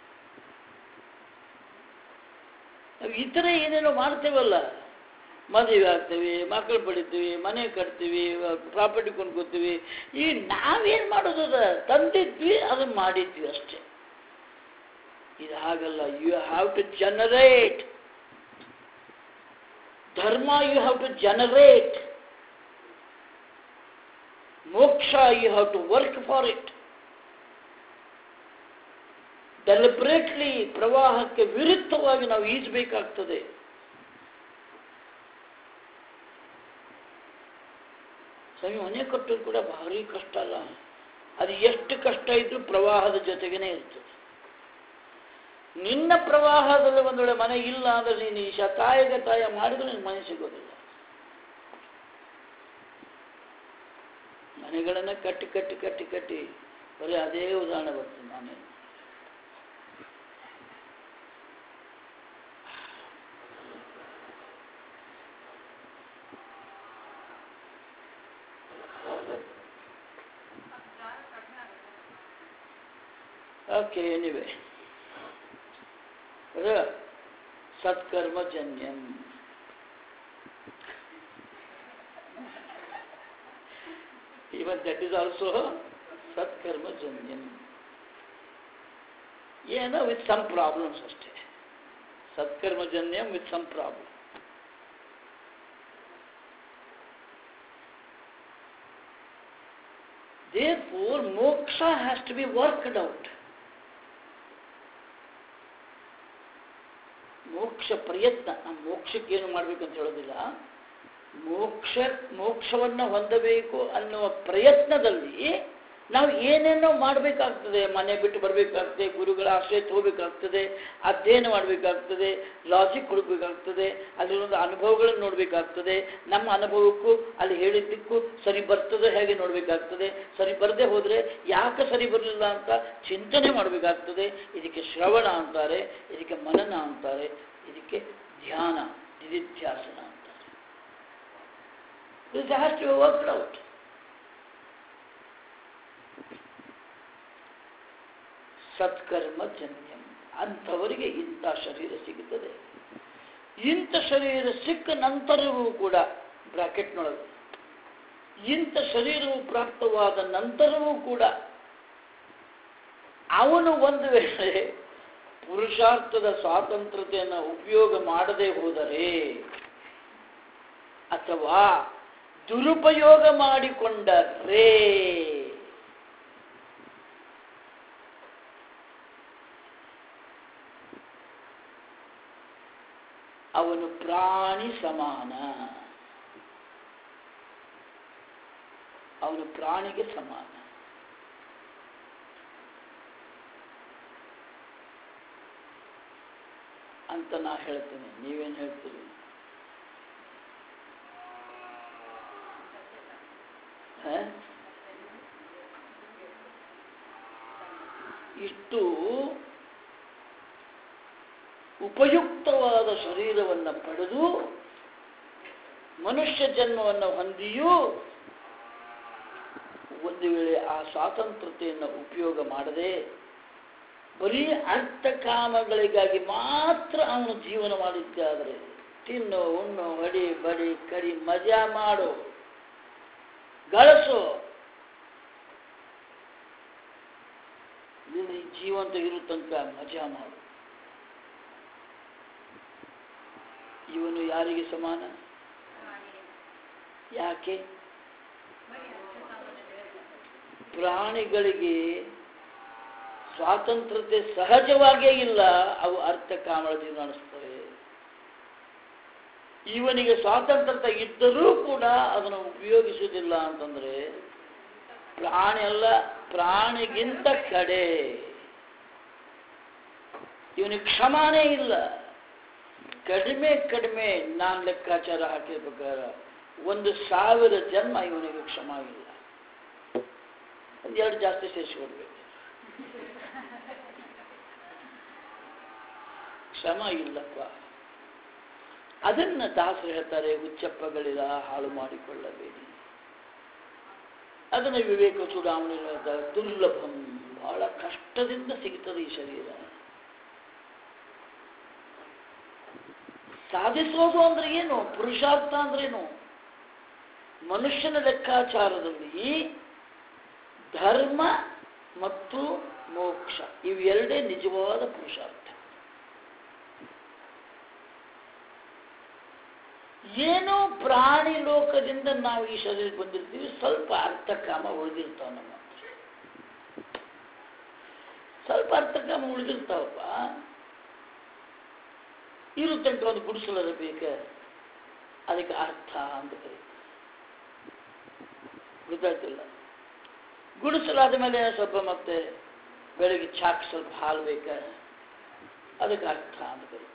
ನಾವು ಈ ಥರ ಏನೇನೋ ಮಾಡ್ತೇವಲ್ಲ, ಮದುವೆ ಆಗ್ತೀವಿ, ಮಕ್ಕಳು ಪಡಿತೀವಿ, ಮನೆ ಕಟ್ತೀವಿ, ಪ್ರಾಪರ್ಟಿ ಕೊಂಡ್ಕೋತೀವಿ. ಈ ನಾವೇನು ಮಾಡೋದು? ತಂದಿದ್ವಿ, ಅದನ್ನು ಮಾಡಿದ್ವಿ ಅಷ್ಟೇ. ಇದು ಹಾಗಲ್ಲ. ಯು ಹ್ಯಾವ್ ಟು ಜನರೇಟ್ ಧರ್ಮ, ಯು ಹ್ಯಾವ್ ಟು ಜನರೇಟ್ ಮೋಕ್ಷ, you have to work for it. Deliberately ಪ್ರವಾಹಕ್ಕೆ ವಿರುದ್ಧವಾಗಿ ನಾವು ಈಜಬೇಕಾಗ್ತದೆ. ಸ್ವಾಮಿ, ಮನೆ ಕಟ್ಟೋದು ಕೂಡ ಭಾರಿ ಕಷ್ಟ ಅಲ್ಲ? ಅದು ಎಷ್ಟು ಕಷ್ಟ ಇದ್ರೂ ಪ್ರವಾಹದ ಜೊತೆಗೇನೆ ಇರ್ತದೆ. ನಿನ್ನ ಪ್ರವಾಹದಲ್ಲಿ ಒಂದು ವೇಳೆ ಮನೆ ಇಲ್ಲ ಅಂದ್ರೆ ನೀನು ಈ ಶತಾಯ ಮಾಡಿದ್ರೆ ನಿನ್ನ ಮನೆ ಸಿಗೋದಿಲ್ಲ. ಮನೆಗಳನ್ನ ಕಟ್ಟಿ ಕಟ್ಟಿ ಕಟ್ಟಿ ಕಟ್ಟಿ ಬರೀ ಅದೇ ಉದಾಹರಣೆ ಬರ್ತದೆ. ನಾನೇ ಓಕೆ, ಎನಿವೆ, ಸತ್ಕರ್ಮಜನ್ಯಂ. Even that is also Satkarmajanyam. With some problems ಅಷ್ಟೇ. Satkarmajanyam with some problem. Therefore, moksha has to be worked out. ಮೋಕ್ಷ ಪ್ರಯತ್ನ. ನಾವು ಮೋಕ್ಷಕ್ಕೆ ಏನು ಮಾಡಬೇಕಂತ ಹೇಳೋದಿಲ್ಲ. ಮೋಕ್ಷವನ್ನು ಹೊಂದಬೇಕು ಅನ್ನುವ ಪ್ರಯತ್ನದಲ್ಲಿ ನಾವು ಏನೇನೋ ಮಾಡಬೇಕಾಗ್ತದೆ. ಮನೆ ಬಿಟ್ಟು ಬರಬೇಕಾಗ್ತದೆ, ಗುರುಗಳ ಆಶ್ರಯ ತಗೋಬೇಕಾಗ್ತದೆ, ಅಧ್ಯಯನ ಮಾಡಬೇಕಾಗ್ತದೆ, ಲಾಜಿಕ್ ಕೊಡಬೇಕಾಗ್ತದೆ, ಅದರಲ್ಲೊಂದು ಅನುಭವಗಳನ್ನು ನೋಡಬೇಕಾಗ್ತದೆ. ನಮ್ಮ ಅನುಭವಕ್ಕೂ ಅಲ್ಲಿ ಹೇಳಿದ್ದಕ್ಕೂ ಸರಿ ಬರ್ತದೆ ಹೇಗೆ ನೋಡಬೇಕಾಗ್ತದೆ. ಸರಿ ಬರದೆ ಹೋದರೆ ಯಾಕೆ ಸರಿ ಬರಲಿಲ್ಲ ಅಂತ ಚಿಂತನೆ ಮಾಡಬೇಕಾಗ್ತದೆ. ಇದಕ್ಕೆ ಶ್ರವಣ ಅಂತಾರೆ, ಇದಕ್ಕೆ ಮನನ ಅಂತಾರೆ, ಇದಕ್ಕೆ ಧ್ಯಾನ, ನಿಧಿಧ್ಯಾಸನ ಅಂತಾರೆ. This has to be worked out. ಸತ್ಕರ್ಮಜನ್ಯಂ. ಅಂಥವರಿಗೆ ಇಂಥ ಶರೀರ ಸಿಗುತ್ತದೆ. ಇಂಥ ಶರೀರ ಸಿಕ್ಕ ನಂತರವೂ ಕೂಡ, ಬ್ರಾಕೆಟ್ನೊಳಗೆ, ಇಂಥ ಶರೀರವು ಪ್ರಾಪ್ತವಾದ ನಂತರವೂ ಕೂಡ ಅವನು ಒಂದು ವೇಳೆ ಪುರುಷಾರ್ಥದ ಸ್ವಾತಂತ್ರ್ಯತೆಯನ್ನು ಉಪಯೋಗ ಮಾಡದೆ ಹೋದರೆ ಅಥವಾ ದುರುಪಯೋಗ ಮಾಡಿಕೊಂಡರೆ ಅವನು ಪ್ರಾಣಿ ಸಮಾನ. ಅವನು ಪ್ರಾಣಿಗೆ ಸಮಾನ. ಅಂತ ನಾ ಹೇಳ್ತೇನೆ. ನೀವೇನು ಹೇಳ್ತೀರಿ? ಇಷ್ಟು ಉಪಯುಕ್ತವಾದ ಶರೀರವನ್ನು ಪಡೆದು ಮನುಷ್ಯ ಜನ್ಮವನ್ನು ಹೊಂದಿಯೂ ಒಂದು ವೇಳೆ ಆ ಸ್ವಾತಂತ್ರ್ಯತೆಯನ್ನು ಉಪಯೋಗ ಮಾಡದೆ ಬರೀ ಅರ್ಥಕಾಮಗಳಿಗಾಗಿ ಮಾತ್ರ ಅವನು ಜೀವನ ಮಾಡಿದ್ದಾದರೆ ತಿನ್ನು ಉಣ್ಣು ಹೊಡಿ ಬಡಿ ಕಡಿ ಮಜಾ ಮಾಡು ಗಳಿಸು ನೀನು ಜೀವಂತ ಇರೋ ತನಕ ಮಜಾ ಮಾಡು. ಇವನು ಯಾರಿಗೆ ಸಮಾನ? ಯಾಕೆ? ಪ್ರಾಣಿಗಳಿಗೆ ಸ್ವಾತಂತ್ರ್ಯತೆ ಸಹಜವಾಗೇ ಇಲ್ಲ, ಅವು ಅರ್ಥಕಾಮದಿಂದ ಅನಿಸ್ತವೆ. ಇವನಿಗೆ ಸ್ವಾತಂತ್ರ್ಯತೆ ಇದ್ದರೂ ಕೂಡ ಅದನ್ನು ಉಪಯೋಗಿಸುವುದಿಲ್ಲ ಅಂತಂದ್ರೆ ಪ್ರಾಣಿ ಅಲ್ಲ, ಪ್ರಾಣಿಗಿಂತ ಕಡೆ. ಇವನಿಗೆ ಕ್ಷಮಾನೇ ಇಲ್ಲ. ಕಡಿಮೆ ನಾನು ಲೆಕ್ಕಾಚಾರ ಹಾಕಿರ್ಬೇಕಾದ್ರೆ 1,000 ಜನ್ಮ ಇವನಿಗೆ ಕ್ಷಮ ಇಲ್ಲ. ಒಂದೆರಡು ಜಾಸ್ತಿ ಸೇರಿಸಿಕೊಡ್ಬೇಕು. ಕ್ಷಮ ಇಲ್ಲಪ್ಪ. ಅದನ್ನ ದಾಸರು ಹೇಳ್ತಾರೆ, ಹುಚ್ಚಪ್ಪಗಳಿಲ್ಲ ಹಾಳು ಮಾಡಿಕೊಳ್ಳಬೇಡಿ. ಅದನ್ನು ವಿವೇಕ ಚೂಡಾಮಣಿ ದುರ್ಲಭಂ, ಬಹಳ ಕಷ್ಟದಿಂದ ಸಿಗುತ್ತದೆ ಈ ಶರೀರ. ಸಾಧಿಸೋದು ಅಂದ್ರೆ ಏನು? ಪುರುಷಾರ್ಥ ಅಂದ್ರೇನು? ಮನುಷ್ಯನ ಲೆಕ್ಕಾಚಾರದಲ್ಲಿ ಧರ್ಮ ಮತ್ತು ಮೋಕ್ಷ ಇವೆರಡೇ ನಿಜವಾದ ಪುರುಷಾರ್ಥ. ಏನೋ ಪ್ರಾಣಿ ಲೋಕದಿಂದ ನಾವು ಈ ಶರೀರಕ್ಕೆ ಬಂದಿರ್ತೀವಿ, ಸ್ವಲ್ಪ ಅರ್ಥಕಾಮ ಉಳಿದಿರ್ತಾವ. ನಮ್ಮ ಸ್ವಲ್ಪ ಅರ್ಥಕಾಮ ಉಳಿದಿರ್ತಾವಪ್ಪ. ಇರು ತನಕ ಒಂದು ಗುಡಿಸಲರ ಬೇಕ, ಅದಕ್ಕೆ ಅರ್ಥ ಅಂತ ಕರೀತಾರೆ. ಗೊತ್ತಾಯ್ತಿಲ್ಲ? ಗುಡಿಸಲಾದ ಮೇಲೆ ಸ್ವಲ್ಪ ಮತ್ತೆ ಬೆಳಗ್ಗೆ ಚಾಕ್ ಸ್ವಲ್ಪ ಹಾಲು ಬೇಕ, ಅದಕ್ಕೆ ಅರ್ಥ ಅಂತ ಕರೀತಾರೆ.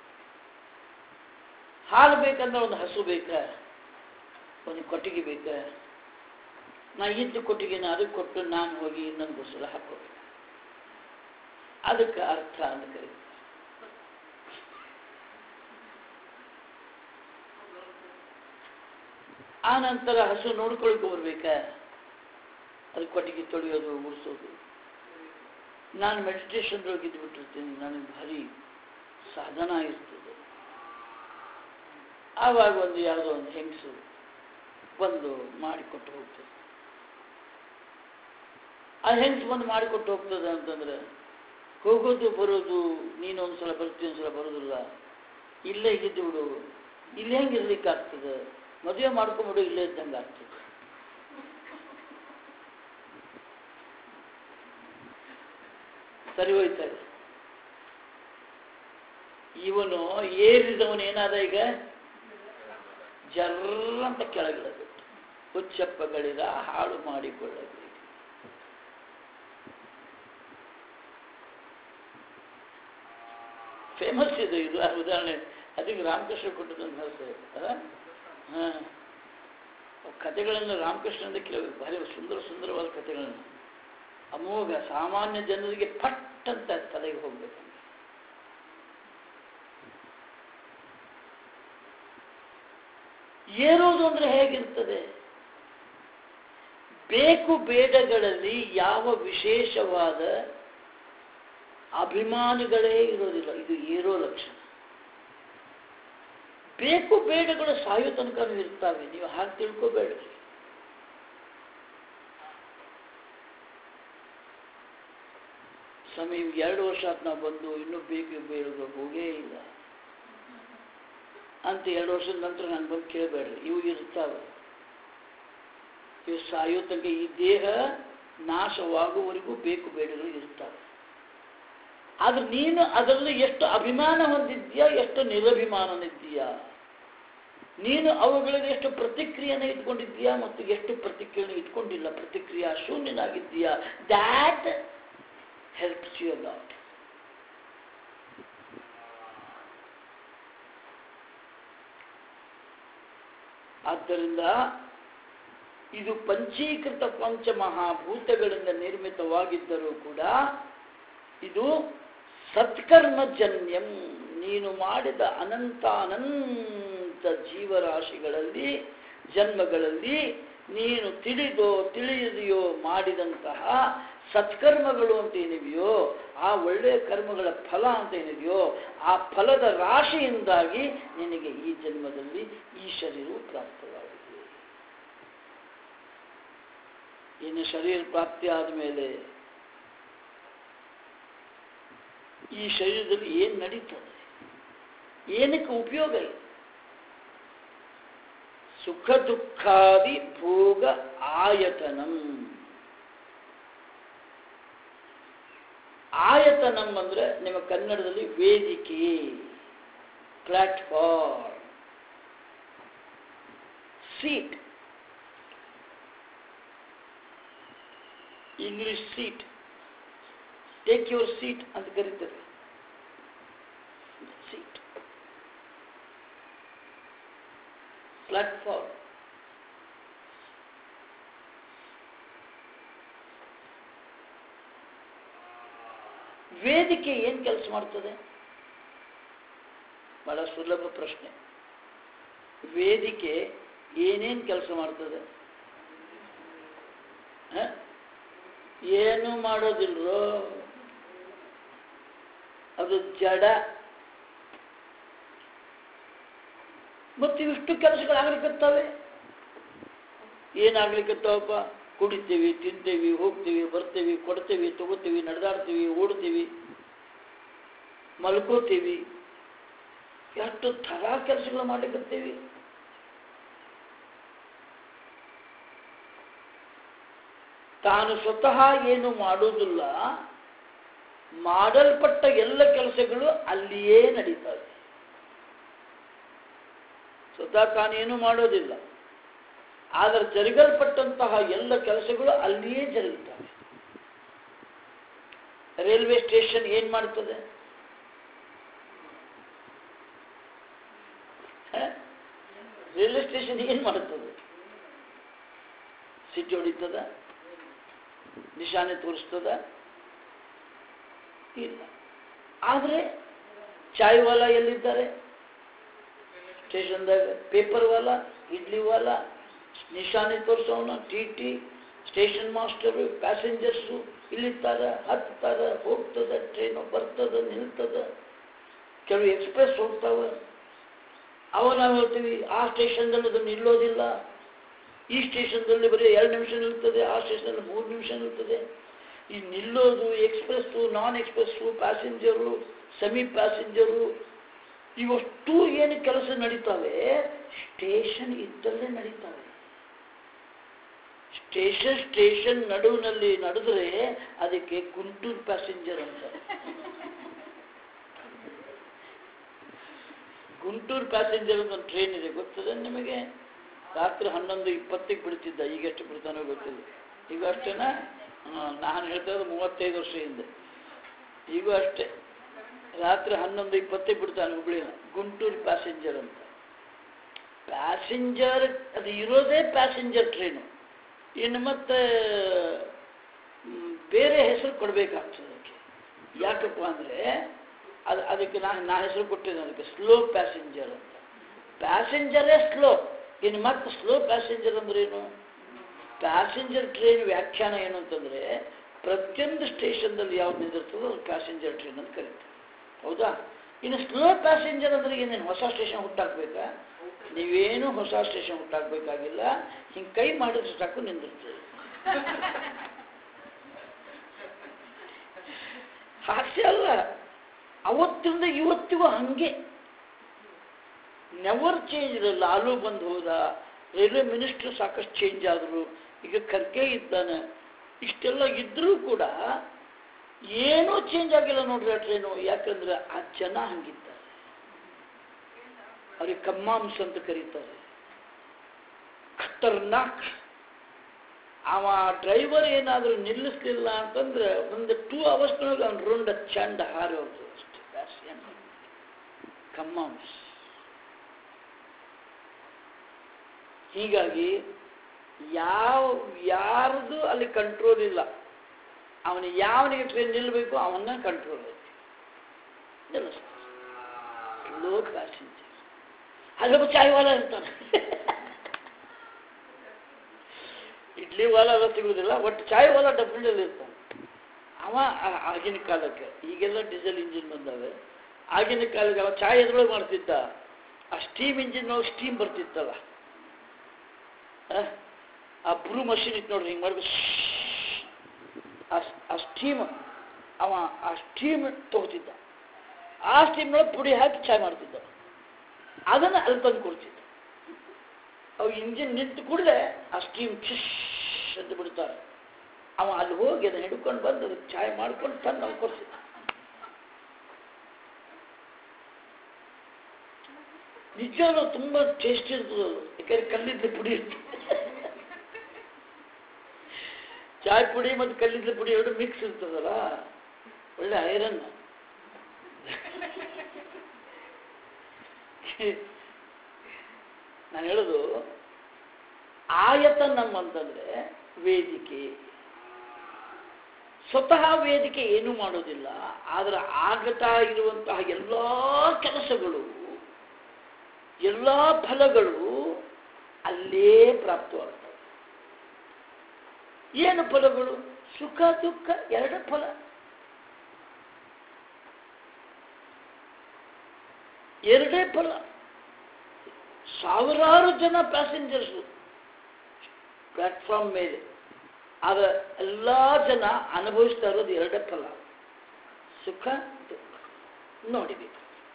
ಹಾಲು ಬೇಕಂದ್ರೆ ಒಂದು ಹಸು ಬೇಕ, ಒಂದು ಕೊಟ್ಟಿಗೆ ಬೇಕ. ನಾ ಇದ್ದು ಕೊಟ್ಟಿಗೆನ ಅದಕ್ಕೆ ಕೊಟ್ಟು ನಾನು ಹೋಗಿ ಇನ್ನೊಂದು ಗುಡಿಸಲ ಹಾಕೋಬೇಕು, ಅದಕ್ಕೆ ಅರ್ಥ ಅಂತ ಕರೀತಾರೆ. ಆ ನಂತರ ಹಸು ನೋಡ್ಕೊಳ್ಕೊ ಬರ್ಬೇಕ, ಅದಕ್ಕೆ ಕೊಟ್ಟಿಗೆ ತೊಳೆಯೋದು ಗುಡಿಸೋದು. ನಾನು ಮೆಡಿಟೇಷನ್ದೊಳಗೆ ಇದ್ದು ಬಿಟ್ಟಿರ್ತೀನಿ, ನನಗೆ ಭಾರಿ ಸಾಧನ ಇರ್ತದೆ. ಆವಾಗ ಒಂದು ಯಾವುದೋ ಒಂದು ಹೆಂಗಸು ಬಂದು ಮಾಡಿಕೊಟ್ಟು ಹೋಗ್ತದೆ. ಆ ಹೆಂಗಸು ಬಂದು ಮಾಡಿಕೊಟ್ಟು ಹೋಗ್ತದೆ ಅಂತಂದ್ರೆ ಹೋಗೋದು ಬರೋದು, ನೀನು ಒಂದ್ಸಲ ಬರ್ತೀವಿ ಒಂದ್ಸಲ ಬರೋದಿಲ್ಲ, ಇಲ್ಲೇ ಇದ್ದು ಬಿಡು. ಇಲ್ಲಿ ಹೆಂಗೆ ಇರ್ಲಿಕ್ಕೆ ಆಗ್ತದೆ? ಮದುವೆ ಮಾಡ್ಕೊಂಬಿಡು, ಇಲ್ಲೇ ಇದ್ದಂಗೆ ಆಗ್ತದೆ. ಸರಿ ಹೋಯ್ತಾರೆ. ಇವನು ಏರಿದವನು ಏನಾದ ಈಗ ಜರ್ರಂತ ಕೆಳಗಿಡಬೇಕು. ಹುಚ್ಚಪ್ಪಗಳಿರ ಹಾಳು ಮಾಡಿಕೊಳ್ಳಬೇಕು. ಫೇಮಸ್ ಇದು ಉದಾಹರಣೆ. ಅದಕ್ಕೆ ರಾಮಕೃಷ್ಣ ಕೊಟ್ಟದನ್ನು ಹೇಳ್ತಾರೆ. ಕಥೆಗಳನ್ನು ರಾಮಕೃಷ್ಣಂದ ಕೇಳಬೇಕು. ಭಾರಿ ಸುಂದರವಾದ ಕಥೆಗಳನ್ನು, ಅಮೋಘ, ಸಾಮಾನ್ಯ ಜನರಿಗೆ ಪಟ್ ಅಂತ ತಲೆಗೆ ಹೋಗ್ಬೇಕು. ಏರೋದು ಅಂದ್ರೆ ಹೇಗಿರ್ತದೆ? ಬೇಕು ಬೇಡಗಳಲ್ಲಿ ಯಾವ ವಿಶೇಷವಾದ ಅಭಿಮಾನಿಗಳೇ ಇರೋದಿಲ್ಲ. ಇದು ಏರೋ ಲಕ್ಷಣ. ಬೇಕು ಬೇಡಗಳು ಸಾಯೋ ತನಕ ಇರ್ತಾವೆ, ನೀವು ಹಾಗೆ ತಿಳ್ಕೋಬೇಡ್ರಿ. ಸ್ವಾಮಿ 2 ವರ್ಷ ಆತ್ ನಾವು ಬಂದು ಇನ್ನೂ ಬೇಕು ಬೇಡಗಳು ಹೋಗೇ ಇಲ್ಲ ಅಂತ 2 ವರ್ಷದ ನಂತರ ನಾನು ಬಂದು ಕೇಳಬೇಡ್ರಿ. ಇವು ಇರ್ತಾವೆ, ಇವು ಸಾಯೋ ತನಕ. ಈ ದೇಹ ನಾಶವಾಗುವವರೆಗೂ ಬೇಕು ಬೇಡಗಳು ಇರ್ತಾವೆ. ಆದ್ರೆ ನೀನು ಅದರಲ್ಲಿ ಎಷ್ಟು ಅಭಿಮಾನ ಹೊಂದಿದ್ದೀಯಾ, ಎಷ್ಟು ನಿರಭಿಮಾನನಿದ್ದೀಯಾ, ನೀನು ಅವುಗಳಿಗೆ ಎಷ್ಟು ಪ್ರತಿಕ್ರಿಯೆಯನ್ನು ಇಟ್ಕೊಂಡಿದ್ದೀಯಾ ಮತ್ತು ಎಷ್ಟು ಪ್ರತಿಕ್ರಿಯೆಯನ್ನು ಇಟ್ಕೊಂಡಿಲ್ಲ, ಪ್ರತಿಕ್ರಿಯಾ ಶೂನ್ಯನಾಗಿದ್ದೀಯಾ. That helps you lot. ಆದ್ದರಿಂದ ಇದು ಪಂಚೀಕೃತ ಪಂಚಮಹಾಭೂತಗಳಿಂದ ನಿರ್ಮಿತವಾಗಿದ್ದರೂ ಕೂಡ ಇದು ಸತ್ಕರ್ಮಜನ್ಯಂ, ನೀನು ಮಾಡಿದ ಅನಂತ ಜೀವರಾಶಿಗಳಲ್ಲಿ ಜನ್ಮಗಳಲ್ಲಿ ನೀನು ತಿಳಿದೋ ತಿಳಿಯದೆಯೋ ಮಾಡಿದಂತಹ ಸತ್ಕರ್ಮಗಳು ಅಂತ ಏನಿದೆಯೋ, ಆ ಒಳ್ಳೆಯ ಕರ್ಮಗಳ ಫಲ ಅಂತ ಏನಿದೆಯೋ, ಆ ಫಲದ ರಾಶಿಯಿಂದಾಗಿ ನಿನಗೆ ಈ ಜನ್ಮದಲ್ಲಿ ಈ ಶರೀರವು ಪ್ರಾಪ್ತವಾಗಿದೆ. ಇನ್ನು ಶರೀರ ಪ್ರಾಪ್ತಿ ಆದಮೇಲೆ ಈ ಶರೀರದಲ್ಲಿ ಏನು ನಡೀತದೆ, ಏನಕ್ಕೆ ಉಪಯೋಗ ಇದೆ? ಸುಖ ದುಃಖಾದಿ ಭೋಗ ಆಯತನಂ. ಆಯತನಂ ಅಂದ್ರೆ ನಿಮ್ಮ ಕನ್ನಡದಲ್ಲಿ ವೇದಿಕೆ, platform, seat, English seat, take your seat ಅಂತ ಕರೀತಾರೆ. Seat, platform. ವೇದಿಕೆ ಏನು ಕೆಲಸ ಮಾಡ್ತದೆ? ಬಹಳ ಸುಲಭ ಪ್ರಶ್ನೆ. ವೇದಿಕೆ ಏನೇನು ಕೆಲಸ ಮಾಡ್ತದೆ? ಏನು ಮಾಡೋದಿಲ್ರೋ, ಅದು ಜಡ. ಮತ್ತು ಇಷ್ಟು ಕೆಲಸಗಳಾಗ್ಲಿಕ್ಕತ್ತವೆ. ಏನಾಗ್ಲಿಕ್ಕತ್ತವಪ್ಪ? ಕುಡಿತೀವಿ, ತಿಂತೀವಿ, ಹೋಗ್ತೀವಿ, ಬರ್ತೀವಿ, ಕೊಡ್ತೀವಿ, ತಗೋತೀವಿ, ನಡೆದಾಡ್ತೀವಿ, ಓಡ್ತೀವಿ, ಮಲ್ಕೋತೀವಿ, ಎಷ್ಟು ಥರ ಕೆಲಸಗಳು ಮಾಡ್ಲಿಕ್ಕತ್ತೀವಿ. ತಾನು ಸ್ವತಃ ಏನು ಮಾಡುವುದಿಲ್ಲ, ಮಾಡಲ್ಪಟ್ಟ ಎಲ್ಲ ಕೆಲಸಗಳು ಅಲ್ಲಿಯೇ ನಡೀತವೆ. ಸ್ವತಃ ತಾನೇನು ಮಾಡೋದಿಲ್ಲ, ಆದರೆ ಜರುಗಲ್ಪಟ್ಟಂತಹ ಎಲ್ಲ ಕೆಲಸಗಳು ಅಲ್ಲಿಯೇ ಜರುಗುತ್ತವೆ. ರೈಲ್ವೆ ಸ್ಟೇಷನ್ ಏನ್ ಮಾಡ್ತದೆ? ರೈಲ್ವೆ ಸ್ಟೇಷನ್ ಏನ್ ಮಾಡುತ್ತದೆ? ಸಿಟಿ ಹೊಡಿತದ? ನಿಶಾನೆ ತೋರಿಸ್ತದ? ಇಲ್ಲ. ಆದರೆ ಚಾಯ್ ವಾಲ ಎಲ್ಲಿದ್ದಾರೆ? ಸ್ಟೇಷನ್ದಾಗ. ಪೇಪರ್ ವಾಲ, ಇಡ್ಲಿ ವಾಲ, ನಿಶಾನೆ ತೋರಿಸೋಣ, ಟಿ ಸ್ಟೇಷನ್ ಮಾಸ್ಟರು, ಪ್ಯಾಸೆಂಜರ್ಸು ಇಲ್ಲಿರ್ತಾರ, ಹತ್ತಾರ, ಹೋಗ್ತದ, ಟ್ರೈನು ಬರ್ತದ, ನಿಲ್ತದ. ಕೆಲವು ಎಕ್ಸ್ಪ್ರೆಸ್ ಹೋಗ್ತಾವ, ಅವ ನಾವು ಹೇಳ್ತೀವಿ ಆ ಸ್ಟೇಷನ್ದಲ್ಲಿ ಅದು ನಿಲ್ಲೋದಿಲ್ಲ, ಈ ಸ್ಟೇಷನ್ದಲ್ಲಿ ಬರೀ 2 ನಿಮಿಷ ನಿಲ್ತದೆ, ಆ ಸ್ಟೇಷನಲ್ಲಿ 3 ನಿಮಿಷ ನಿಲ್ತದೆ. ಈ ನಿಲ್ಲೋದು express, non express, passenger, semi passenger, ಇವಷ್ಟು ಏನು ಕೆಲಸ ನಡೀತಾವೆ ಸ್ಟೇಷನ್ ಇದ್ದಲ್ಲೇ ನಡೀತಾವೆ. ಸ್ಟೇಷನ್ ನಡುವಿನಲ್ಲಿ ನಡೆದ್ರೆ ಅದಕ್ಕೆ ಗುಂಟೂರು ಪ್ಯಾಸೆಂಜರ್ ಅಂತ. ಗುಂಟೂರು ಪ್ಯಾಸೆಂಜರ್ ಅಂತ ಒಂದು ಟ್ರೈನ್ ಇದೆ, ಗೊತ್ತದೆ ನಿಮಗೆ? ರಾತ್ರಿ 11:20 ಬಿಡ್ತಿದ್ದ, ಈಗ ಎಷ್ಟು ಬಿಡ್ತಾನೋ ಗೊತ್ತಿಲ್ಲ. ಈಗ ಅಷ್ಟೇನಾ? ನಾನು ಹೇಳ್ತಾ ಇರೋದು 35 ವರ್ಷ ಹಿಂದೆ. ಈಗೂ ಅಷ್ಟೇ, ರಾತ್ರಿ 11:20 ಬಿಡ್ತಾನೆ ಹುಬ್ಳಿನ. ಗುಂಟೂರು ಪ್ಯಾಸೆಂಜರ್ ಅಂತ. ಪ್ಯಾಸೆಂಜರ್ ಅದು ಇರೋದೇ ಪ್ಯಾಸೆಂಜರ್ ಟ್ರೈನು. ಇನ್ನು ಮತ್ತೆ ಬೇರೆ ಹೆಸರು ಕೊಡಬೇಕಾಗ್ತದೆ ಅದಕ್ಕೆ. ಯಾಕಪ್ಪ ಅಂದರೆ ಅದಕ್ಕೆ ನಾ ಹೆಸರು ಕೊಟ್ಟಿದ್ದೆ ಅದಕ್ಕೆ, ಸ್ಲೋ ಪ್ಯಾಸೆಂಜರ್ ಅಂತ. ಪ್ಯಾಸೆಂಜರೇ ಸ್ಲೋ, ಇನ್ನು ಮತ್ತೆ ಸ್ಲೋ ಪ್ಯಾಸೆಂಜರ್ ಅಂದ್ರೆ ಏನು? ಪ್ಯಾಸೆಂಜರ್ ಟ್ರೈನ್ ವ್ಯಾಖ್ಯಾನ ಏನು ಅಂತಂದರೆ, ಪ್ರತಿಯೊಂದು ಸ್ಟೇಷನ್ದಲ್ಲಿ ಯಾವ್ದು ನಿಂದಿರ್ತದೋ ಅದು ಪ್ಯಾಸೆಂಜರ್ ಟ್ರೈನ್ ಅಂತ ಕರೀತಾರೆ. ಹೌದಾ? ಇನ್ನು ಸ್ಲೋ ಪ್ಯಾಸೆಂಜರ್ ಅಂದರೆ ಏನೇನು ಹೊಸ ಸ್ಟೇಷನ್ ಹುಟ್ಟಾಕ್ಬೇಕಾ? ನೀವೇನು ಹೊಸ ಸ್ಟೇಷನ್ ಹುಟ್ಟಾಕ್ಬೇಕಾಗಿಲ್ಲ, ಹಿಂಗೆ ಕೈ ಮಾಡಿದ್ರೆ ಸಾಕು ನಿಂದಿರ್ತದೆ. ಹಾಸ್ಯ ಅಲ್ಲ, ಅವತ್ತಿಂದ ಇವತ್ತಿಗೂ ಹಂಗೆ ನೆವರ್ ಚೇಂಜ್. ಲಾಲು ಬಂದು ಹೋದ, ರೈಲ್ವೆ ಮಿನಿಸ್ಟರ್ ಸಾಕಷ್ಟು ಚೇಂಜ್ ಆದರು, ಈಗ ಖರ್ಗೆ ಇದ್ದಾನೆ, ಇಷ್ಟೆಲ್ಲ ಇದ್ರೂ ಕೂಡ ಏನೂ ಚೇಂಜ್ ಆಗಿಲ್ಲ ನೋಡ್ರಿ ಆ ಟ್ರೈನು. ಯಾಕಂದ್ರೆ ಆ ಜನ ಹಂಗಿದ್ದಾರೆ, ಅವ್ರಿಗೆ ಕಮ್ಮಾಂಸ ಅಂತ ಕರೀತಾರೆ, ಖತರ್ನಾಕ್. ಅವ ಡ್ರೈವರ್ ಏನಾದರೂ ನಿಲ್ಲಿಸ್ಲಿಲ್ಲ ಅಂತಂದ್ರೆ ಒಂದು 2 ಅವರ್ಸ್ನೊಳಗೆ ಅವ್ನು ರುಂಡ ಚಂಡ ಹಾರಿ ಹೋಗ್ತದೆ ಅಷ್ಟೇ. ಕಮ್ಮಾಂಸ. ಹೀಗಾಗಿ ಯಾರ್ದು ಅಲ್ಲಿ ಕಂಟ್ರೋಲ್ ಇಲ್ಲ. ಅವನಿಗೆ ಯಾವನಿಗೆ ಟ್ರೈನ್ ನಿಲ್ಲಬೇಕು ಅವನ್ನ ಕಂಟ್ರೋಲ್ ಐತಿ. ನಿಲ್ಲಿಸ್ತಾರೆ. ಲೋ ಪ್ಯಾಸೆಂಜರ್ ಅಲ್ಲೊಬ್ಬ ಚಾಯ್ ವಾಲ ಇರ್ತಾನೆ. ಇಡ್ಲಿ ವಾಲ ಎಲ್ಲ ಸಿಗುವುದಿಲ್ಲ, ಒಟ್ಟು ಚಾಯ್ ವಾಲ ಡಬ್ಬಿನಲ್ಲಿ ಇರ್ತಾನೆ. ಅವ ಆಗಿನ ಕಾಲಕ್ಕೆ, ಈಗೆಲ್ಲ ಡೀಸೆಲ್ ಇಂಜಿನ್ ಬಂದಾವೆ, ಆಗಿನ ಕಾಲಕ್ಕೆ ಅವ ಚಾಯ್ ಎದ್ರೊಳಗೆ ಮಾಡ್ತಿದ್ದ. ಆ ಸ್ಟೀಮ್ ಇಂಜಿನ್ ಒಳಗೆ ಸ್ಟೀಮ್ ಬರ್ತಿತ್ತಲ್ಲ, ಆ ಬ್ರೂ ಮಷೀನ್ ಇತ್ತು ನೋಡ್ರಿ, ಹಿಂಗೆ ಮಾಡ್ಬೇಕು, ಆ ಸ್ಟೀಮ್, ಅವ ಆ ಸ್ಟೀಮ್ ತಗೋತಿದ್ದ. ಆ ಸ್ಟೀಮ್ನೊಳಗೆ ಪುಡಿ ಹಾಕಿ ಚಾಯ್ ಮಾಡ್ತಿದ್ದ. ಅದನ್ನು ಅಲ್ಲಿ ತಂದು ಕೊಡ್ತಿದ್ದ. ಅವು ಇಂಜಿನ್ ನಿಂತು ಕೂಡಲೇ ಆ ಸ್ಟೀಮ್ ಶಿಶ್ ಅಂತ ಬಿಡ್ತಾರೆ. ಅವ ಅಲ್ಲಿ ಹೋಗಿ ಅದನ್ನು ಹಿಡ್ಕೊಂಡು ಬಂದು ಅದಕ್ಕೆ ಚಾಯ್ ಮಾಡ್ಕೊಂಡು ತಂದು ಅವ್ನು ಕೊಡ್ತಿದ್ದ. ನಿಜವಾಗ್ಲೂ ತುಂಬ ಟೇಸ್ಟ್ ಇರ್ತದೆ ಅದು, ಯಾಕಂದ್ರೆ ಕಲ್ಲಿದ್ದ ಪುಡಿ ಇರ್ತದೆ. ಚಾಯ್ ಪುಡಿ ಮತ್ತು ಕಲ್ಲಿದ್ದ ಪುಡಿ ಎರಡು ಮಿಕ್ಸ್ ಇರ್ತದಲ್ಲ, ಒಳ್ಳೆ ಐರನ್. ನಾನು ಹೇಳೋದು ಆಯತನಂ ಅಂತಂದ್ರೆ ವೇದಿಕೆ. ಸ್ವತಃ ವೇದಿಕೆ ಏನೂ ಮಾಡೋದಿಲ್ಲ, ಆದರೆ ಆಗತಾ ಇರುವಂತಹ ಎಲ್ಲ ಕೆಲಸಗಳು, ಎಲ್ಲ ಫಲಗಳು ಅಲ್ಲೇ ಪ್ರಾಪ್ತವಾಗ್ತವೆ. ಏನು ಫಲಗಳು? ಸುಖ ದುಃಖ ಎರಡು ಫಲ. ಎರಡೇ ಫಲ. ಸಾವಿರಾರು ಜನ ಪ್ಯಾಸೆಂಜರ್ಸು ಪ್ಲಾಟ್ಫಾರ್ಮ್ ಮೇಲೆ, ಆಗ ಎಲ್ಲ ಜನ ಅನುಭವಿಸ್ತಾ ಇರೋದು ಎರಡೇ ಫಲ, ಸುಖ ದುಃಖ. ನೋಡಿಬೇಕು,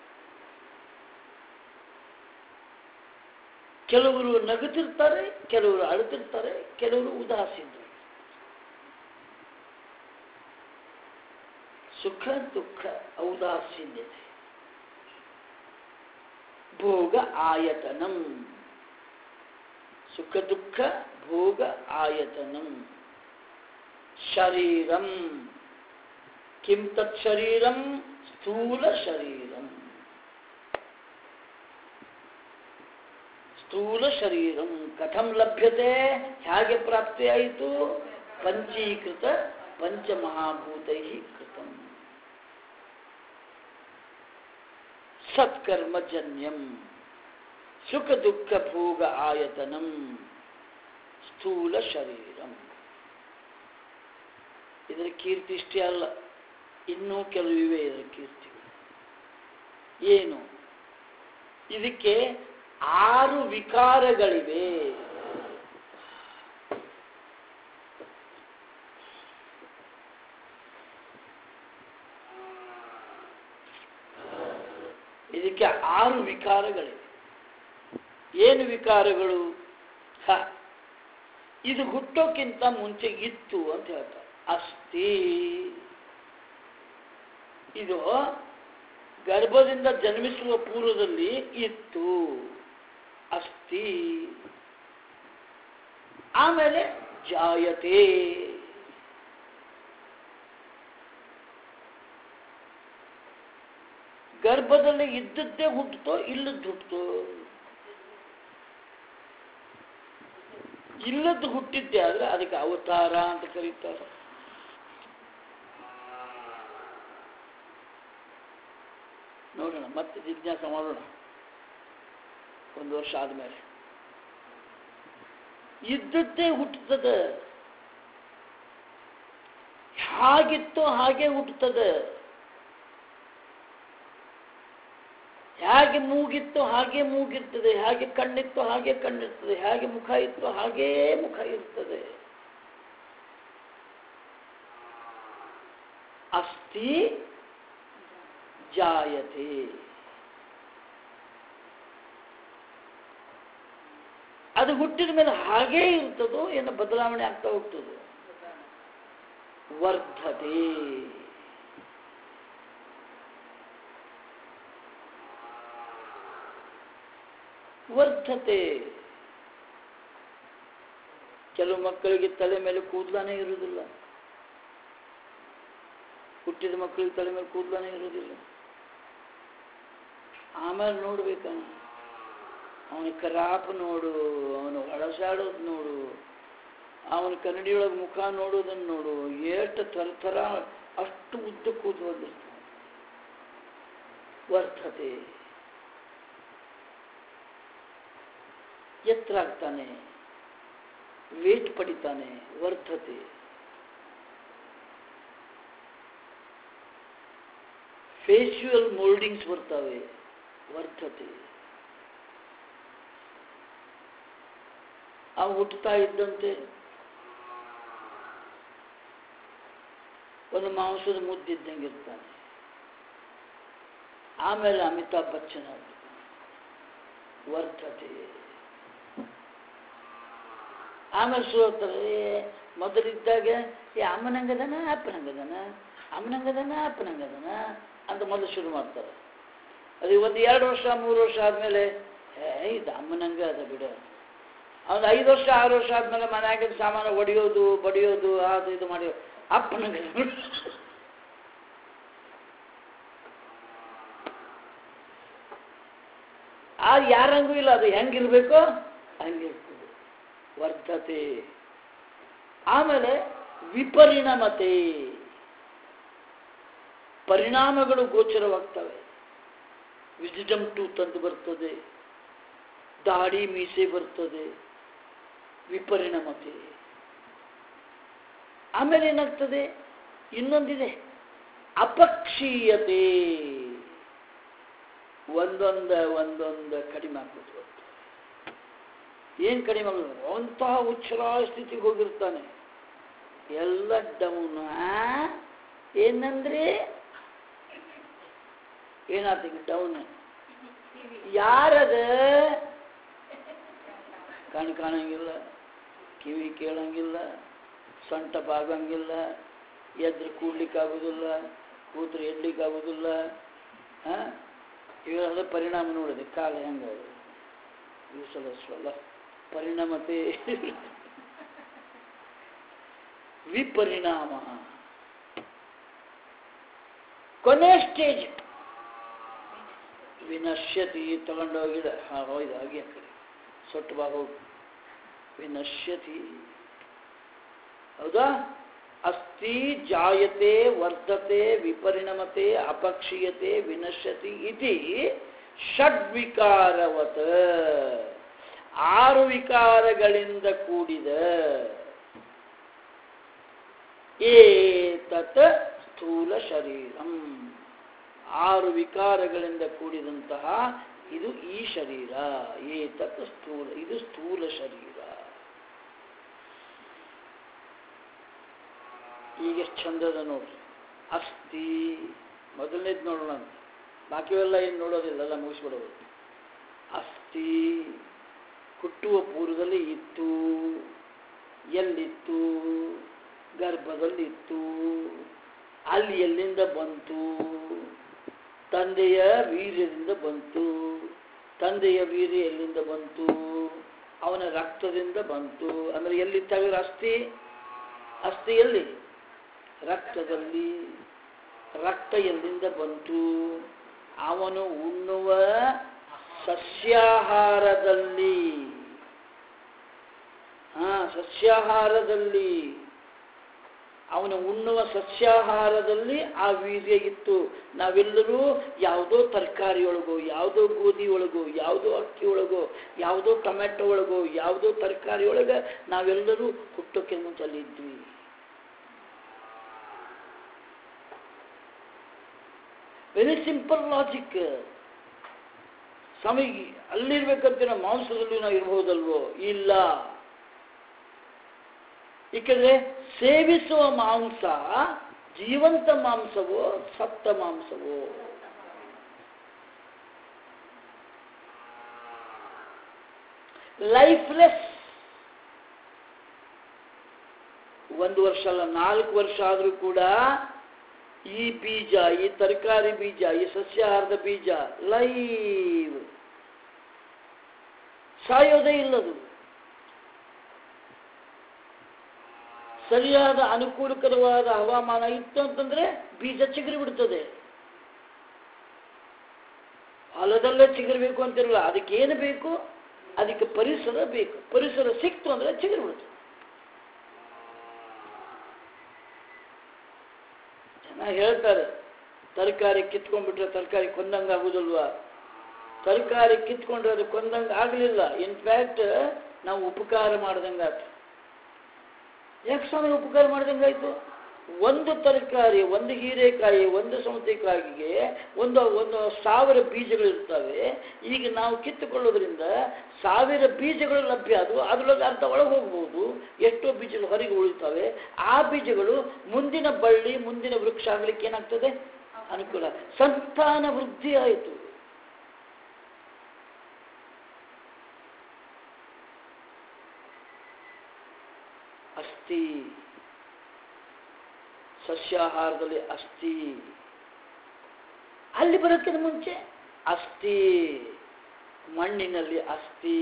ಕೆಲವರು ನಗುತ್ತಿರ್ತಾರೆ, ಕೆಲವರು ಅಳುತ್ತಿರ್ತಾರೆ, ಕೆಲವರು ಉದಾಸೀನರು. ಸುಖ ದುಃಖ ಔದಾಸೀನ್ಯತೆ. ಭೋಗ ಆಯತನಂ. ಸುಖ ದುಃಖ ಭೋಗ ಆಯತನಂ. ಶರೀರಂ. ಕಿಂ ತತ್ ಶರೀರಂ? ಸ್ಥೂಲ ಶರೀರಂ. ಸ್ಥೂಲ ಶರೀರಂ ಕಥಂ ಲಭ್ಯತೆ? ಹೇಗೆ ಪ್ರಾಪ್ತಿಯಾಯಿತು? ಪಂಚೀಕೃತ ಪಂಚಮಹಾಭೂತೈ ಕೃತಂ. ಸತ್ಕರ್ಮಜನ್ಯಂ. ಸುಖ ದುಃಖ ಭೋಗ ಆಯತನಂ ಸ್ಥೂಲ ಶರೀರಂ. ಇದರ ಕೀರ್ತಿ ಇಷ್ಟೇ ಅಲ್ಲ, ಇನ್ನೂ ಕೆಲವು ಇವೆ ಇದರ ಕೀರ್ತಿಗಳು. ಏನು? ಇದಕ್ಕೆ 6 ವಿಕಾರಗಳಿವೆ. ಇದಕ್ಕೆ 6 ವಿಕಾರಗಳಿವೆ. ಏನು ವಿಕಾರಗಳು? ಇದು ಹುಟ್ಟೋಕ್ಕಿಂತ ಮುಂಚೆ ಇತ್ತು ಅಂತ ಹೇಳ್ತಾರೆ. ಅಸ್ಥಿ. ಇದು ಗರ್ಭದಿಂದ ಜನ್ಮಿಸುವ ಪೂರ್ವದಲ್ಲಿ ಇತ್ತು, ಅಸ್ಥಿ. ಆಮೇಲೆ ಜಾಯತೆ. ಗರ್ಭದಲ್ಲಿ ಇದ್ದದ್ದೇ ಹುಟ್ಟುತ್ತೋ, ಇಲ್ಲದ್ದು ಹುಟ್ಟುತ್ತೋ? ಇಲ್ಲದ್ದು ಹುಟ್ಟಿದ್ದೆ ಆದರೆ ಅದಕ್ಕೆ ಅವತಾರ ಅಂತ ಕರೀತಾರೆ. ನೋಡೋಣ, ಮತ್ತೆ ಜಿಜ್ಞಾಸ ಮಾಡೋಣ 1 ವರ್ಷ ಆದಮೇಲೆ. ಇದ್ದದ್ದೇ ಹುಟ್ಟುತ್ತದೆ, ಹಾಗಿತ್ತೋ ಹಾಗೆ ಹುಟ್ಟುತ್ತದೆ. ಹೇಗೆ ಮೂಗಿತ್ತು ಹಾಗೆ ಮೂಗಿರ್ತದೆ, ಹೇಗೆ ಕಣ್ಣಿತ್ತು ಹಾಗೆ ಕಣ್ಣಿರ್ತದೆ, ಹೇಗೆ ಮುಖ ಇತ್ತು ಹಾಗೇ ಮುಖ ಇರ್ತದೆ. ಅಸ್ಥಿ ಜಾಯತೆ. ಅದು ಹುಟ್ಟಿದ ಮೇಲೆ ಹಾಗೇ ಇರ್ತದೋ ಏನೋ ಬದಲಾವಣೆ ಆಗ್ತಾ ಹೋಗ್ತದೋ? ವರ್ಧತೆ. ವರ್ಧತೆ. ಕೆಲವು ಮಕ್ಕಳಿಗೆ ತಲೆ ಮೇಲೆ ಕೂದಲಾನೇ ಇರುವುದಿಲ್ಲ, ಹುಟ್ಟಿದ ಮಕ್ಕಳಿಗೆ ತಲೆ ಮೇಲೆ ಕೂದಲಾನೇ ಇರುವುದಿಲ್ಲ. ಆಮೇಲೆ ನೋಡ್ಬೇಕ, ಅವನ ಕರಾಪ ನೋಡು, ಅವನು ಹೊಳಸಾಡೋದು ನೋಡು, ಅವನ ಕನ್ನಡಿಯೊಳಗೆ ಮುಖ ನೋಡೋದನ್ನು ನೋಡು, ಎಷ್ಟು ಥರ ಅಷ್ಟು ಉದ್ದ ಕೂದಲು ಬಂದಿರ್ತಾನೆ. ವರ್ತತೆ. ಎತ್ತರಾಗ್ತಾನೆ, ವೇಟ್ ಪಡಿತಾನೆ, ವರ್ತತೆ. ಫೇಶಿಯಲ್ ಮೋಲ್ಡಿಂಗ್ಸ್ ಬರ್ತವೆ, ವರ್ತತೆ. ಅವು ಹುಟ್ಟುತ್ತಾ ಇದ್ದಂತೆ ಒಂದು ಮಾಂಸದ ಮುದ್ದಿದ್ದಂಗೆ ಇರ್ತಾನೆ. ಆಮೇಲೆ ಅಮಿತಾಬ್ ಬಚ್ಚನ್ ಆಗ್ತಾನೆ, ವರ್ತತೆ. ಆಮೇಲೆ ಸೋತಾರೆ. ಮೊದಲಿದ್ದಾಗ ಅಮ್ಮನಂಗದನ ಅಪ್ಪನಂಗದನ, ಅಮ್ಮನಂಗದನ ಅಪ್ಪನಂಗದನ ಅಂತ ಮೊದಲು ಶುರು ಮಾಡ್ತಾರೆ. ಅದು ಒಂದು 2 ವರ್ಷ 3 ವರ್ಷ ಆದಮೇಲೆ ಇದು ಅಮ್ಮನಂಗ ಅದ ಬಿಡ. ಅವ್ನು 5 ವರ್ಷ 6 ವರ್ಷ ಆದಮೇಲೆ ಮನೆಯಾಗಿದ್ದ ಸಾಮಾನು ಒಡೆಯೋದು ಬಡಿಯೋದು ಅದು ಇದು ಮಾಡಿ ಅಪ್ಪನಂಗ. ಆ ಯಾರಂಗೂ ಇಲ್ಲ, ಅದು ಹೆಂಗಿರ್ಬೇಕೋ ಹಂಗಿರ್ತದೆ, ವರ್ತತೆ. ಆಮೇಲೆ ವಿಪರಿಣಮತೆ, ಪರಿಣಾಮಗಳು ಗೋಚರವಾಗ್ತವೆ. ವಿಸ್ಡಮ್ ಟೂತ್ ಅಂತ ಬರ್ತದೆ, ದಾಡಿ ಮೀಸೆ ಬರ್ತದೆ, ವಿಪರಿಣಮತೆ. ಆಮೇಲೆ ಏನಾಗ್ತದೆ, ಇನ್ನೊಂದಿದೆ ಅಪಕ್ಷೀಯತೆ. ಒಂದೊಂದ ಕಡಿಮೆ ಆಗ್ತದೆ. ಏನು ಕಡಿಮೆ ಆಗೋದು? ಅಂತಹ ಉಚ್ಛ್ರಾಯ ಸ್ಥಿತಿಗೆ ಹೋಗಿರ್ತಾನೆ, ಎಲ್ಲ ಡೌನ್. ಏನಂದ್ರೆ ಏನಾಗ್ತೀಗ ಡೌನ್? ಯಾರದ ಕಾಣಂಗಿಲ್ಲ, ಕಿವಿ ಕೇಳಂಗಿಲ್ಲ, ಸೊಂಟ ಬಾಗಂಗಿಲ್ಲ, ಎದ್ರು ಕೂಡ್ಲಿಕ್ಕಾಗೋದಿಲ್ಲ, ಕೂತ್ರೆ ಎಡ್ಲಿಕ್ಕಾಗೋದಿಲ್ಲ. ಇವೆಲ್ಲ ಪರಿಣಾಮ ನೋಡಿದೆ. ಕಾಲ ಹೆಂಗ ಸ್ವಲ್ಲ ಪರಿಣಾಮತೆ. ವಿಪರಿಣಾಮ ಕೊನೆ ಸ್ಟೇಜ್. ವಿನಶ್ಯತಿ ತಗೊಂಡೋಗಿದ ಹೋಯ್ದು ಹಾಗೆ ಆ ಕಡೆ ಸೊಟ್ಟು ಭಾಗ ಹೋಗಿ ವಿನಶ್ಯತಿ. ಹೌದಾ? ಅಸ್ತಿ ಜಾಯತೆ ವರ್ಧತೆ ವಿಪರಿಣಮತೆ ಅಪಕ್ಷೀಯತೆ ವಿನಶ್ಯತಿ ಇತಿ ಷಡ್ವಿಕಾರವತ್. 6 ವಿಕಾರಗಳಿಂದ ಕೂಡಿದ ಏತತ್ ಸ್ಥೂಲ ಶರೀರಂ. 6 ವಿಕಾರಗಳಿಂದ ಕೂಡಿದಂತಹ ಇದು ಈ ಶರೀರ. ಏತತ್ ಸ್ಥೂಲ, ಇದು ಸ್ಥೂಲ ಶರೀರ. ಈಗ ಚಂದದ ನೋಡ್ರಿ. ಅಸ್ಥಿ ಮೊದಲನೇದು ನೋಡೋಣ ಅಂತ, ಬಾಕಿವೆಲ್ಲ ಏನು ನೋಡೋದಿಲ್ಲ, ಎಲ್ಲ ಮುಗಿಸ್ಬಿಡೋದು. ಅಸ್ಥಿ ಹುಟ್ಟುವ ಪೂರ್ವದಲ್ಲಿ ಇತ್ತು. ಎಲ್ಲಿತ್ತು? ಗರ್ಭದಲ್ಲಿತ್ತು. ಅಲ್ಲಿ ಎಲ್ಲಿಂದ ಬಂತು? ತಂದೆಯ ವೀರ್ಯದಿಂದ ಬಂತು. ತಂದೆಯ ವೀರ್ಯ ಎಲ್ಲಿಂದ ಬಂತು? ಅವನ ರಕ್ತದಿಂದ ಬಂತು. ಅಂದರೆ ಎಲ್ಲಿತ್ತಾಗ ಅಸ್ಥಿ? ಅಸ್ಥಿ ಎಲ್ಲಿ? ರಕ್ತದಲ್ಲಿ. ರಕ್ತ ಎಲ್ಲಿಂದ ಬಂತು? ಅವನು ಉಣ್ಣುವ ಸಸ್ಯಾಹಾರದಲ್ಲಿ. ಸಸ್ಯಾಹಾರದಲ್ಲಿ ಅವನು ಉಣ್ಣುವ ಸಸ್ಯಾಹಾರದಲ್ಲಿ ಆ ವೀರ್ಯ ಇತ್ತು. ನಾವೆಲ್ಲರೂ ಯಾವುದೋ ತರಕಾರಿ ಒಳಗೋ, ಯಾವುದೋ ಗೋಧಿ ಒಳಗೋ, ಯಾವುದೋ ಅಕ್ಕಿ ಒಳಗೋ, ಯಾವುದೋ ಟೊಮೆಟೊ ಒಳಗೋ, ಯಾವುದೋ ತರಕಾರಿ ಒಳಗೆ ನಾವೆಲ್ಲರೂ ಹುಟ್ಟೋಕೆ ಮುಂಚಲ್ಲಿದ್ವಿ. Very simple logic. ಸ್ವಾಮಿ ಅಲ್ಲಿರ್ಬೇಕಂತ ನಾವು ಮಾಂಸದಲ್ಲಿ ನಾವು ಇರ್ಬೋದಲ್ವೋ? ಇಲ್ಲ. ಏಕೆಂದ್ರೆ ಸೇವಿಸುವ ಮಾಂಸ ಜೀವಂತ ಮಾಂಸವೋ ಸತ್ತ ಮಾಂಸವೋ? ಲೈಫ್ಲೆಸ್. 1 ವರ್ಷ ಅಲ್ಲ, 4 ವರ್ಷ ಆದರೂ ಕೂಡ ಈ ಬೀಜ, ಈ ತರಕಾರಿ ಬೀಜ, ಈ ಸಸ್ಯಾಹಾರದ ಬೀಜ ಲೈವ್, ಸಾಯೋದೇ ಇಲ್ಲದು. ಸರಿಯಾದ ಅನುಕೂಲಕರವಾದ ಹವಾಮಾನ ಇತ್ತು ಅಂತಂದ್ರೆ ಬೀಜ ಚಿಗುರಿ ಬಿಡ್ತದೆ. ಹೊಲದಲ್ಲೇ ಚಿಗುರಬೇಕು ಅಂತಿರಲ್ಲ, ಅದಕ್ಕೆ ಏನು ಬೇಕು? ಅದಕ್ಕೆ ಪರಿಸರ ಬೇಕು. ಪರಿಸರ ಸಿಕ್ತು ಅಂದ್ರೆ ಚಿಗುರಿ ಬಿಡ್ತದೆ. ಜನ ಹೇಳ್ತಾರೆ ತರಕಾರಿ ಕಿತ್ಕೊಂಡ್ಬಿಟ್ರೆ ತರಕಾರಿ ಕೊಂದಂಗೆ ಆಗುದಲ್ವಾ? ತರಕಾರಿ ಕಿತ್ಕೊಂಡ್ರೆ ಅದು ಕೊಂದಂಗೆ ಆಗಲಿಲ್ಲ. ಇನ್ಫ್ಯಾಕ್ಟ್ ನಾವು ಉಪಕಾರ ಮಾಡ್ದಂಗೆ ಆಯ್ತು. ಯಾಕೆ ಸ್ವಾಮಿ ಉಪಕಾರ ಮಾಡ್ದಂಗೆ ಆಯಿತು? ಒಂದು ತರಕಾರಿ, ಒಂದು ಹೀರೆಕಾಯಿ, ಒಂದು ಸೌತೆಕಾಯಿಗೆ ಒಂದು 1000 ಬೀಜಗಳಿರ್ತವೆ. ಈಗ ನಾವು ಕಿತ್ತುಕೊಳ್ಳೋದ್ರಿಂದ 1000 ಬೀಜಗಳು ಲಭ್ಯ. ಅದರೊಳಗೆ ಅರ್ಧ ಒಳಗೆ ಹೋಗ್ಬೋದು, ಎಷ್ಟೋ ಬೀಜಗಳು ಹೊರಗೆ ಉಳಿತವೆ. ಆ ಬೀಜಗಳು ಮುಂದಿನ ಬಳ್ಳಿ, ಮುಂದಿನ ವೃಕ್ಷ ಆಗಲಿಕ್ಕೆ ಏನಾಗ್ತದೆ? ಅನುಕೂಲ. ಸಂತಾನ ವೃದ್ಧಿ ಆಯಿತು. ಅಸ್ಥಿ, ಸಸ್ಯಾಹಾರದಲ್ಲಿ ಅಸ್ಥಿ. ಅಲ್ಲಿ ಬರೋಕ್ಕಿಂತ ಮುಂಚೆ ಅಸ್ಥಿ, ಮಣ್ಣಿನಲ್ಲಿ ಅಸ್ಥಿ.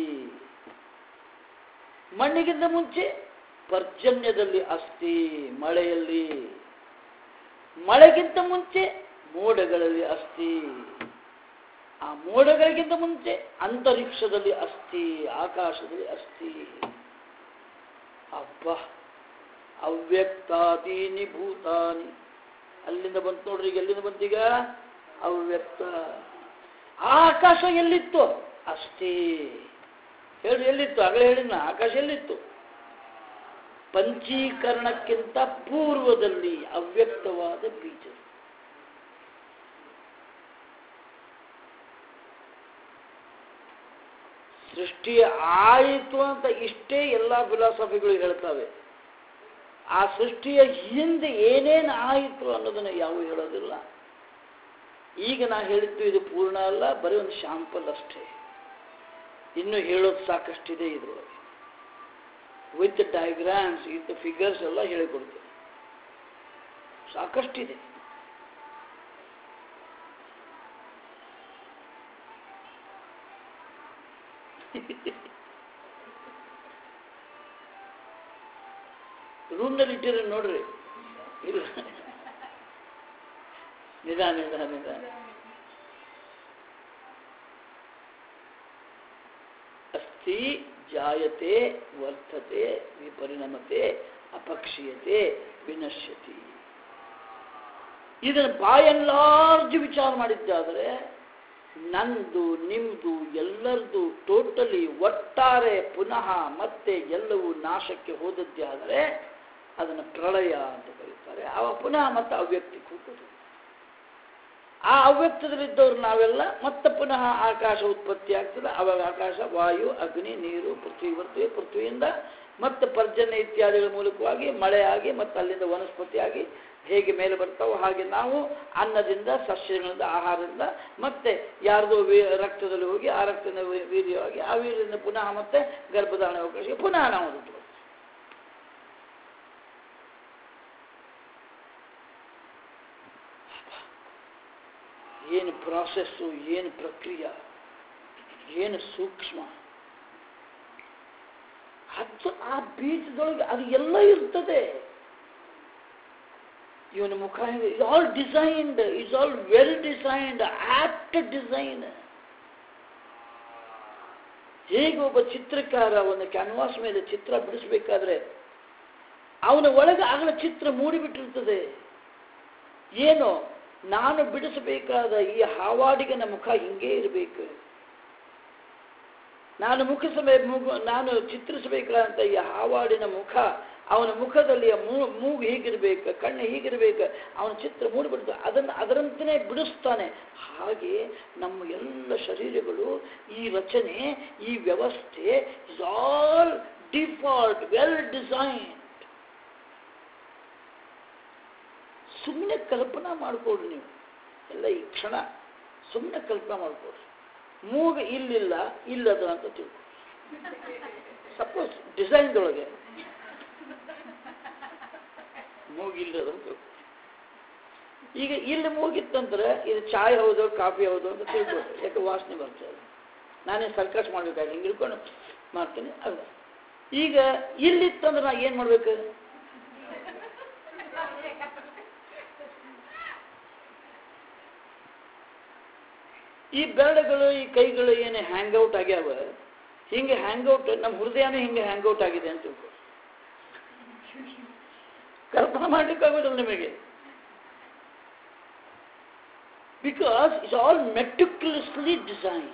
ಮಣ್ಣಿಗಿಂತ ಮುಂಚೆ ಪರ್ಜನ್ಯದಲ್ಲಿ ಅಸ್ಥಿ, ಮಳೆಯಲ್ಲಿ. ಮಳೆಗಿಂತ ಮುಂಚೆ ಮೋಡಗಳಲ್ಲಿ ಅಸ್ಥಿ. ಆ ಮೋಡಗಳಿಗಿಂತ ಮುಂಚೆ ಅಂತರಿಕ್ಷದಲ್ಲಿ ಅಸ್ಥಿ, ಆಕಾಶದಲ್ಲಿ ಅಸ್ಥಿ. ಅಬ್ಬಾ, ಅವ್ಯಕ್ತಾದೀನಿ ಭೂತಾನಿ. ಅಲ್ಲಿಂದ ಬಂತು ನೋಡ್ರಿ. ಈಗ ಎಲ್ಲಿಂದ ಬಂತೀಗ? ಅವ್ಯಕ್ತ. ಆ ಆಕಾಶ ಎಲ್ಲಿತ್ತು? ಅಷ್ಟೇ ಹೇಳ್ರಿ, ಎಲ್ಲಿತ್ತು? ಆಗಲೇ ಹೇಳಿನ ಆಕಾಶ ಎಲ್ಲಿತ್ತು? ಪಂಚೀಕರಣಕ್ಕಿಂತ ಪೂರ್ವದಲ್ಲಿ ಅವ್ಯಕ್ತವಾದ ಬೀಜ. ಸೃಷ್ಟಿ ಆಯಿತು ಅಂತ ಇಷ್ಟೇ ಎಲ್ಲ ಫಿಲಾಸಫಿಗಳು ಹೇಳ್ತವೆ. ಆ ಸೃಷ್ಟಿಯ ಹಿಂದೆ ಏನೇನು ಆಯಿತು ಅನ್ನೋದನ್ನು ಯಾವ ಹೇಳೋದಿಲ್ಲ. ಈಗ ನಾ ಹೇಳಿದ್ದು ಇದು ಪೂರ್ಣ ಅಲ್ಲ, ಬರೀ ಒಂದು ಶಾಂಪಲ್ ಅಷ್ಟೇ. ಇನ್ನು ಹೇಳೋದು ಸಾಕಷ್ಟಿದೆ ಇದರೊಳಗೆ. ವಿತ್ ಡಯಾಗ್ರಾಮ್ಸ್, ವಿತ್ ಫಿಗರ್ಸ್ ಎಲ್ಲ ಹೇಳಿಕೊಡ್ತೀನಿ. ಸಾಕಷ್ಟಿದೆ. ರೂಮ್ನಲ್ಲಿ ಇಟ್ಟಿರ ನೋಡ್ರಿ. ಇಲ್ಲ, ನಿಧಾನ ನಿಧಾನ ನಿಧಾನ. ಅಸ್ಥಿ ಜಾಯತೆ ವರ್ತತೆ ವಿಪರಿಣಮತೆ ಅಪಕ್ಷೀಯತೆ ವಿನಶ್ಯತಿ. ಇದನ್ನು ಬೈ ಅಂಡ್ ಲಾರ್ಜ್ ವಿಚಾರ ಮಾಡಿದ್ದಾದರೆ ನಂದು ನಿಮ್ದು ಎಲ್ಲರದು ಟೋಟಲಿ ಒಟ್ಟಾರೆ ಪುನಃ ಮತ್ತೆ ಎಲ್ಲವೂ ನಾಶಕ್ಕೆ ಹೋದದ್ದೇ ಆದರೆ ಅದನ್ನು ಪ್ರಳಯ ಅಂತ ಕರೀತಾರೆ. ಅವ ಪುನಃ ಮತ್ತೆ ಅವ್ಯಕ್ತಕ್ಕೆ ಹೋಗೋದು. ಆ ಅವ್ಯಕ್ತದಲ್ಲಿದ್ದವ್ರು ನಾವೆಲ್ಲ ಮತ್ತೆ ಪುನಃ ಆಕಾಶ ಉತ್ಪತ್ತಿ ಆಗ್ತದೆ. ಅವಾಗ ಆಕಾಶ, ವಾಯು, ಅಗ್ನಿ, ನೀರು, ಪೃಥ್ವಿ ಬರ್ತವೆ. ಪೃಥ್ವಿಯಿಂದ ಮತ್ತೆ ಪರ್ಜನ್ಯ ಇತ್ಯಾದಿಗಳ ಮೂಲಕವಾಗಿ ಮಳೆ ಆಗಿ ಮತ್ತೆ ಅಲ್ಲಿಂದ ವನಸ್ಪತಿಯಾಗಿ ಹೇಗೆ ಮೇಲೆ ಬರ್ತಾವೋ ಹಾಗೆ ನಾವು ಅನ್ನದಿಂದ, ಸಸ್ಯಗಳಿಂದ, ಆಹಾರದಿಂದ ಮತ್ತೆ ಯಾರ್ದೋ ರಕ್ತದಲ್ಲಿ ಹೋಗಿ ಆ ರಕ್ತದಿಂದ ವೀರ್ಯವಾಗಿ, ಆ ವೀರ್ಯದಿಂದ ಪುನಃ ಮತ್ತೆ ಗರ್ಭಧಾರಣೆ ಅವಕಾಶ ಪುನಃ ನಾವು ಹುಟ್ಟು. ಏನು ಪ್ರಾಸೆಸ್ಸು, ಏನು ಪ್ರಕ್ರಿಯೆ, ಏನು ಸೂಕ್ಷ್ಮ. ಅದು ಆ ಬೀಜದೊಳಗೆ ಅದು ಎಲ್ಲ ಇರ್ತದೆ. ಇವನ ಮುಖ is all designed, is all well designed, apt design. ಹೇಗೆ ಒಬ್ಬ ಚಿತ್ರಕಾರ ಒಂದು ಕ್ಯಾನ್ವಾಸ್ ಮೇಲೆ ಚಿತ್ರ ಬಿಡಿಸಬೇಕಾದ್ರೆ ಅವನ ಒಳಗೆ ಆಗಲ ಚಿತ್ರ ಮೂಡಿಬಿಟ್ಟಿರ್ತದೆ. ಏನು ನಾನು ಬಿಡಿಸಬೇಕಾದ ಈ ಹಾವಾಡಿಗನ ಮುಖ ಹಿಂಗೇ ಇರಬೇಕು, ನಾನು ಚಿತ್ರಿಸಬೇಕಾದಂಥ ಈ ಹಾವಾಡಿನ ಮುಖ, ಅವನ ಮುಖದಲ್ಲಿ ಮೂಗು ಹೀಗಿರ್ಬೇಕು, ಕಣ್ಣು ಹೀಗಿರ್ಬೇಕು, ಅವನ ಚಿತ್ರ ಮೂಡಿಬಿಡ್ತು. ಅದರಂತೆಯೇ ಬಿಡಿಸ್ತಾನೆ. ಹಾಗೆ ನಮ್ಮ ಎಲ್ಲ ಶರೀರಗಳು, ಈ ರಚನೆ, ಈ ವ್ಯವಸ್ಥೆ is all default, well designed. ಸುಮ್ಮನೆ ಕಲ್ಪನಾ ಮಾಡಿಕೊಡ್ರಿ ನೀವು ಎಲ್ಲ. ಈ ಕ್ಷಣ ಸುಮ್ಮನೆ ಕಲ್ಪನಾ ಮಾಡಿಕೊಡ್ರಿ. ಮೂಗು ಇಲ್ಲಿಲ್ಲ, ಇಲ್ಲದ ಅಂತ ತಿಳ್ಕೊಡ್ರಿ. ಸಪೋಸ್ ಡಿಸೈನ್ದೊಳಗೆ ಮೂಗಿಲ್ಲದ ಅಂತ ತಿಳ್ಕೊಡ್ರಿ. ಈಗ ಇಲ್ಲಿ ಮೂಗಿತ್ತಂದ್ರೆ ಇದು ಚಾಯ್ ಹೌದು, ಕಾಫಿ ಹೌದು ಅಂತ ತಿಳ್ಕೊಡ್ರಿ. ಯಾಕೆ ವಾಸನೆ ಬರ್ತದೆ. ನಾನೇ ಸರ್ಕಸ್ ಮಾಡ್ಬೇಕಾಗಿ ಹಿಂಗೆ ಇಟ್ಕೊಂಡು ಮಾಡ್ತೀನಿ ಅಲ್ಲ. ಈಗ ಇಲ್ಲಿತ್ತಂದ್ರೆ ನಾ ಏನು ಮಾಡ್ಬೇಕು? ಈ ಬೆರಳುಗಳು, ಈ ಕೈಗಳು ಏನು ಹ್ಯಾಂಗ್ಔಟ್ ಆಗ್ಯಾವ, ಹಿಂಗೆ ಹ್ಯಾಂಗ್ಔಟ್, ನಮ್ಮ ಹೃದಯನೇ ಹಿಂಗೆ ಹ್ಯಾಂಗ್ಔಟ್ ಆಗಿದೆ ಅಂತ ತಿಳ್ಕೊ. ಕಲ್ಪನಾ ಮಾಡ್ಲಿಕ್ಕಾಗೋದಿಲ್ಲ ನಿಮಗೆ. Because it's all meticulously designed.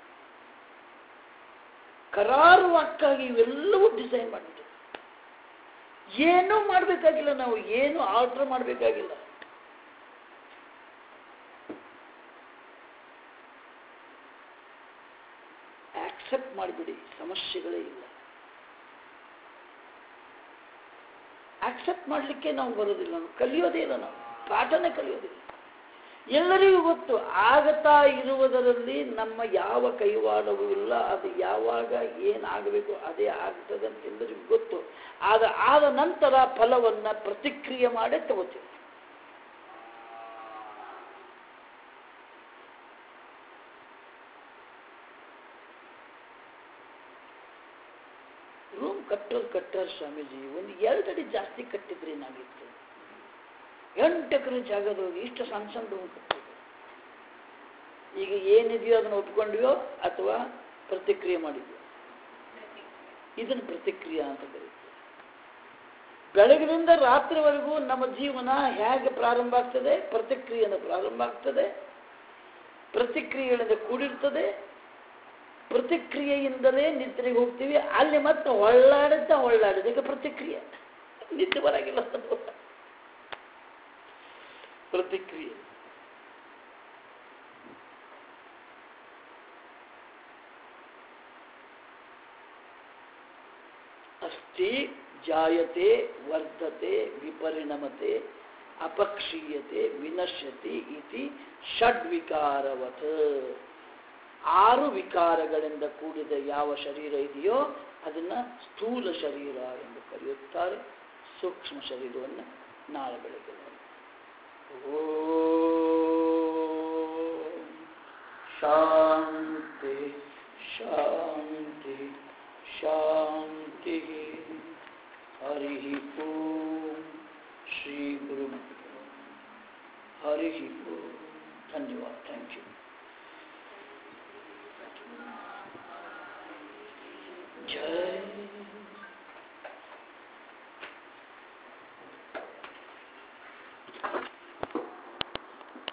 ಕರಾರುವಕ್ಕಾಗಿ ಇವೆಲ್ಲವೂ ಡಿಸೈನ್ ಮಾಡಿಬಿಟ್ಟು ಏನೂ ಮಾಡಬೇಕಾಗಿಲ್ಲ, ನಾವು ಏನು ಆಲ್ಟರ್ ಮಾಡಬೇಕಾಗಿಲ್ಲ. ಆಕ್ಸೆಪ್ಟ್ ಮಾಡಿಬಿಡಿ, ಸಮಸ್ಯೆಗಳೇ ಇಲ್ಲ. ಆಕ್ಸೆಪ್ಟ್ ಮಾಡಲಿಕ್ಕೆ ನಾವು ಬರೋದಿಲ್ಲ, ನಾವು ಕಲಿಯೋದೇ ಇಲ್ಲ, ನಾವು ಪಾಠನೇ ಕಲಿಯೋದಿಲ್ಲ. ಎಲ್ಲರಿಗೂ ಗೊತ್ತು ಆಗತಾ ಇರುವುದರಲ್ಲಿ ನಮ್ಮ ಯಾವ ಕೈವಾಡವೂ ಇಲ್ಲ, ಅದು ಯಾವಾಗ ಏನಾಗಬೇಕು ಅದೇ ಆಗ್ತದೆ ಅಂತ ಎಲ್ಲರಿಗೂ ಗೊತ್ತು. ಆದ ನಂತರ ಫಲವನ್ನು ಪ್ರತಿಕ್ರಿಯೆ ಮಾಡೇ ತಗೋತೀವಿ. ರೂಮ್ ಕಟ್ಟೋರು ಸ್ವಾಮೀಜಿ, ಒಂದು 2 ಅಡಿ ಜಾಸ್ತಿ ಕಟ್ಟಿದ್ರೆ ಏನಾಗಿತ್ತು? 8 ಎಕರೆ ಜಾಗದೊಳಗೆ ಇಷ್ಟು ಸಣ್ಣ ಸಣ್ಣ ರೂಮ್ ಕಟ್ಟಿದ್ರು. ಈಗ ಏನಿದೆಯೋ ಅದನ್ನು ಒಪ್ಕೊಂಡ್ವೋ ಅಥವಾ ಪ್ರತಿಕ್ರಿಯೆ ಮಾಡಿದ್ವಿ? ಇದನ್ನು ಪ್ರತಿಕ್ರಿಯೆ ಅಂತ ಕರೀತೀವಿ. ಬೆಳಗಿನಿಂದ ರಾತ್ರಿವರೆಗೂ ನಮ್ಮ ಜೀವನ ಹೇಗೆ ಪ್ರಾರಂಭ ಆಗ್ತದೆ? ಪ್ರತಿಕ್ರಿಯೆಯಿಂದ ಪ್ರಾರಂಭ ಆಗ್ತದೆ, ಪ್ರತಿಕ್ರಿಯೆಗಳಿಂದ ಕೂಡಿರ್ತದೆ, ಪ್ರತಿಕ್ರಿಯೆಯಿಂದಲೇ ನಿದ್ರೆಗೆ ಹೋಗ್ತೀವಿ. ಅಲ್ಲಿ ಮತ್ತೆ ಒಳ್ಳಾಡಿದಾಗ ಪ್ರತಿಕ್ರಿಯೆ, ನಿದ್ದೆ ಬರಾಗಿಲ್ಲ. ಪ್ರತಿಕ್ರಿಯೆ ಅಸ್ತಿ ಜಾಯತೆ ವರ್ಧತೆ ವಿಪರಿಣಮತೆ ಅಪಕ್ಷೀಯತೆ ವಿನಶ್ಯತಿ ಇತಿ ಷಡ್ವಿಕಾರವತ್. 6 ವಿಕಾರಗಳಿಂದ ಕೂಡಿದ ಯಾವ ಶರೀರ ಇದೆಯೋ ಅದನ್ನು ಸ್ಥೂಲ ಶರೀರ ಎಂದು ಕರೆಯುತ್ತಾರೆ. ಸೂಕ್ಷ್ಮ ಶರೀರವನ್ನು ನಾಳೆ ಬೆಳಗ್ಗೆ ನೋಡಿ. ಓಂ ಶಾಂತಿ ಶಾಂತಿ ಶಾಂತಿ. ಹರಿ ಓಂ ಶ್ರೀ ಗುರು ಹರಿ ಓಂ. ಧನ್ಯವಾದ. Thank you. ಜೈ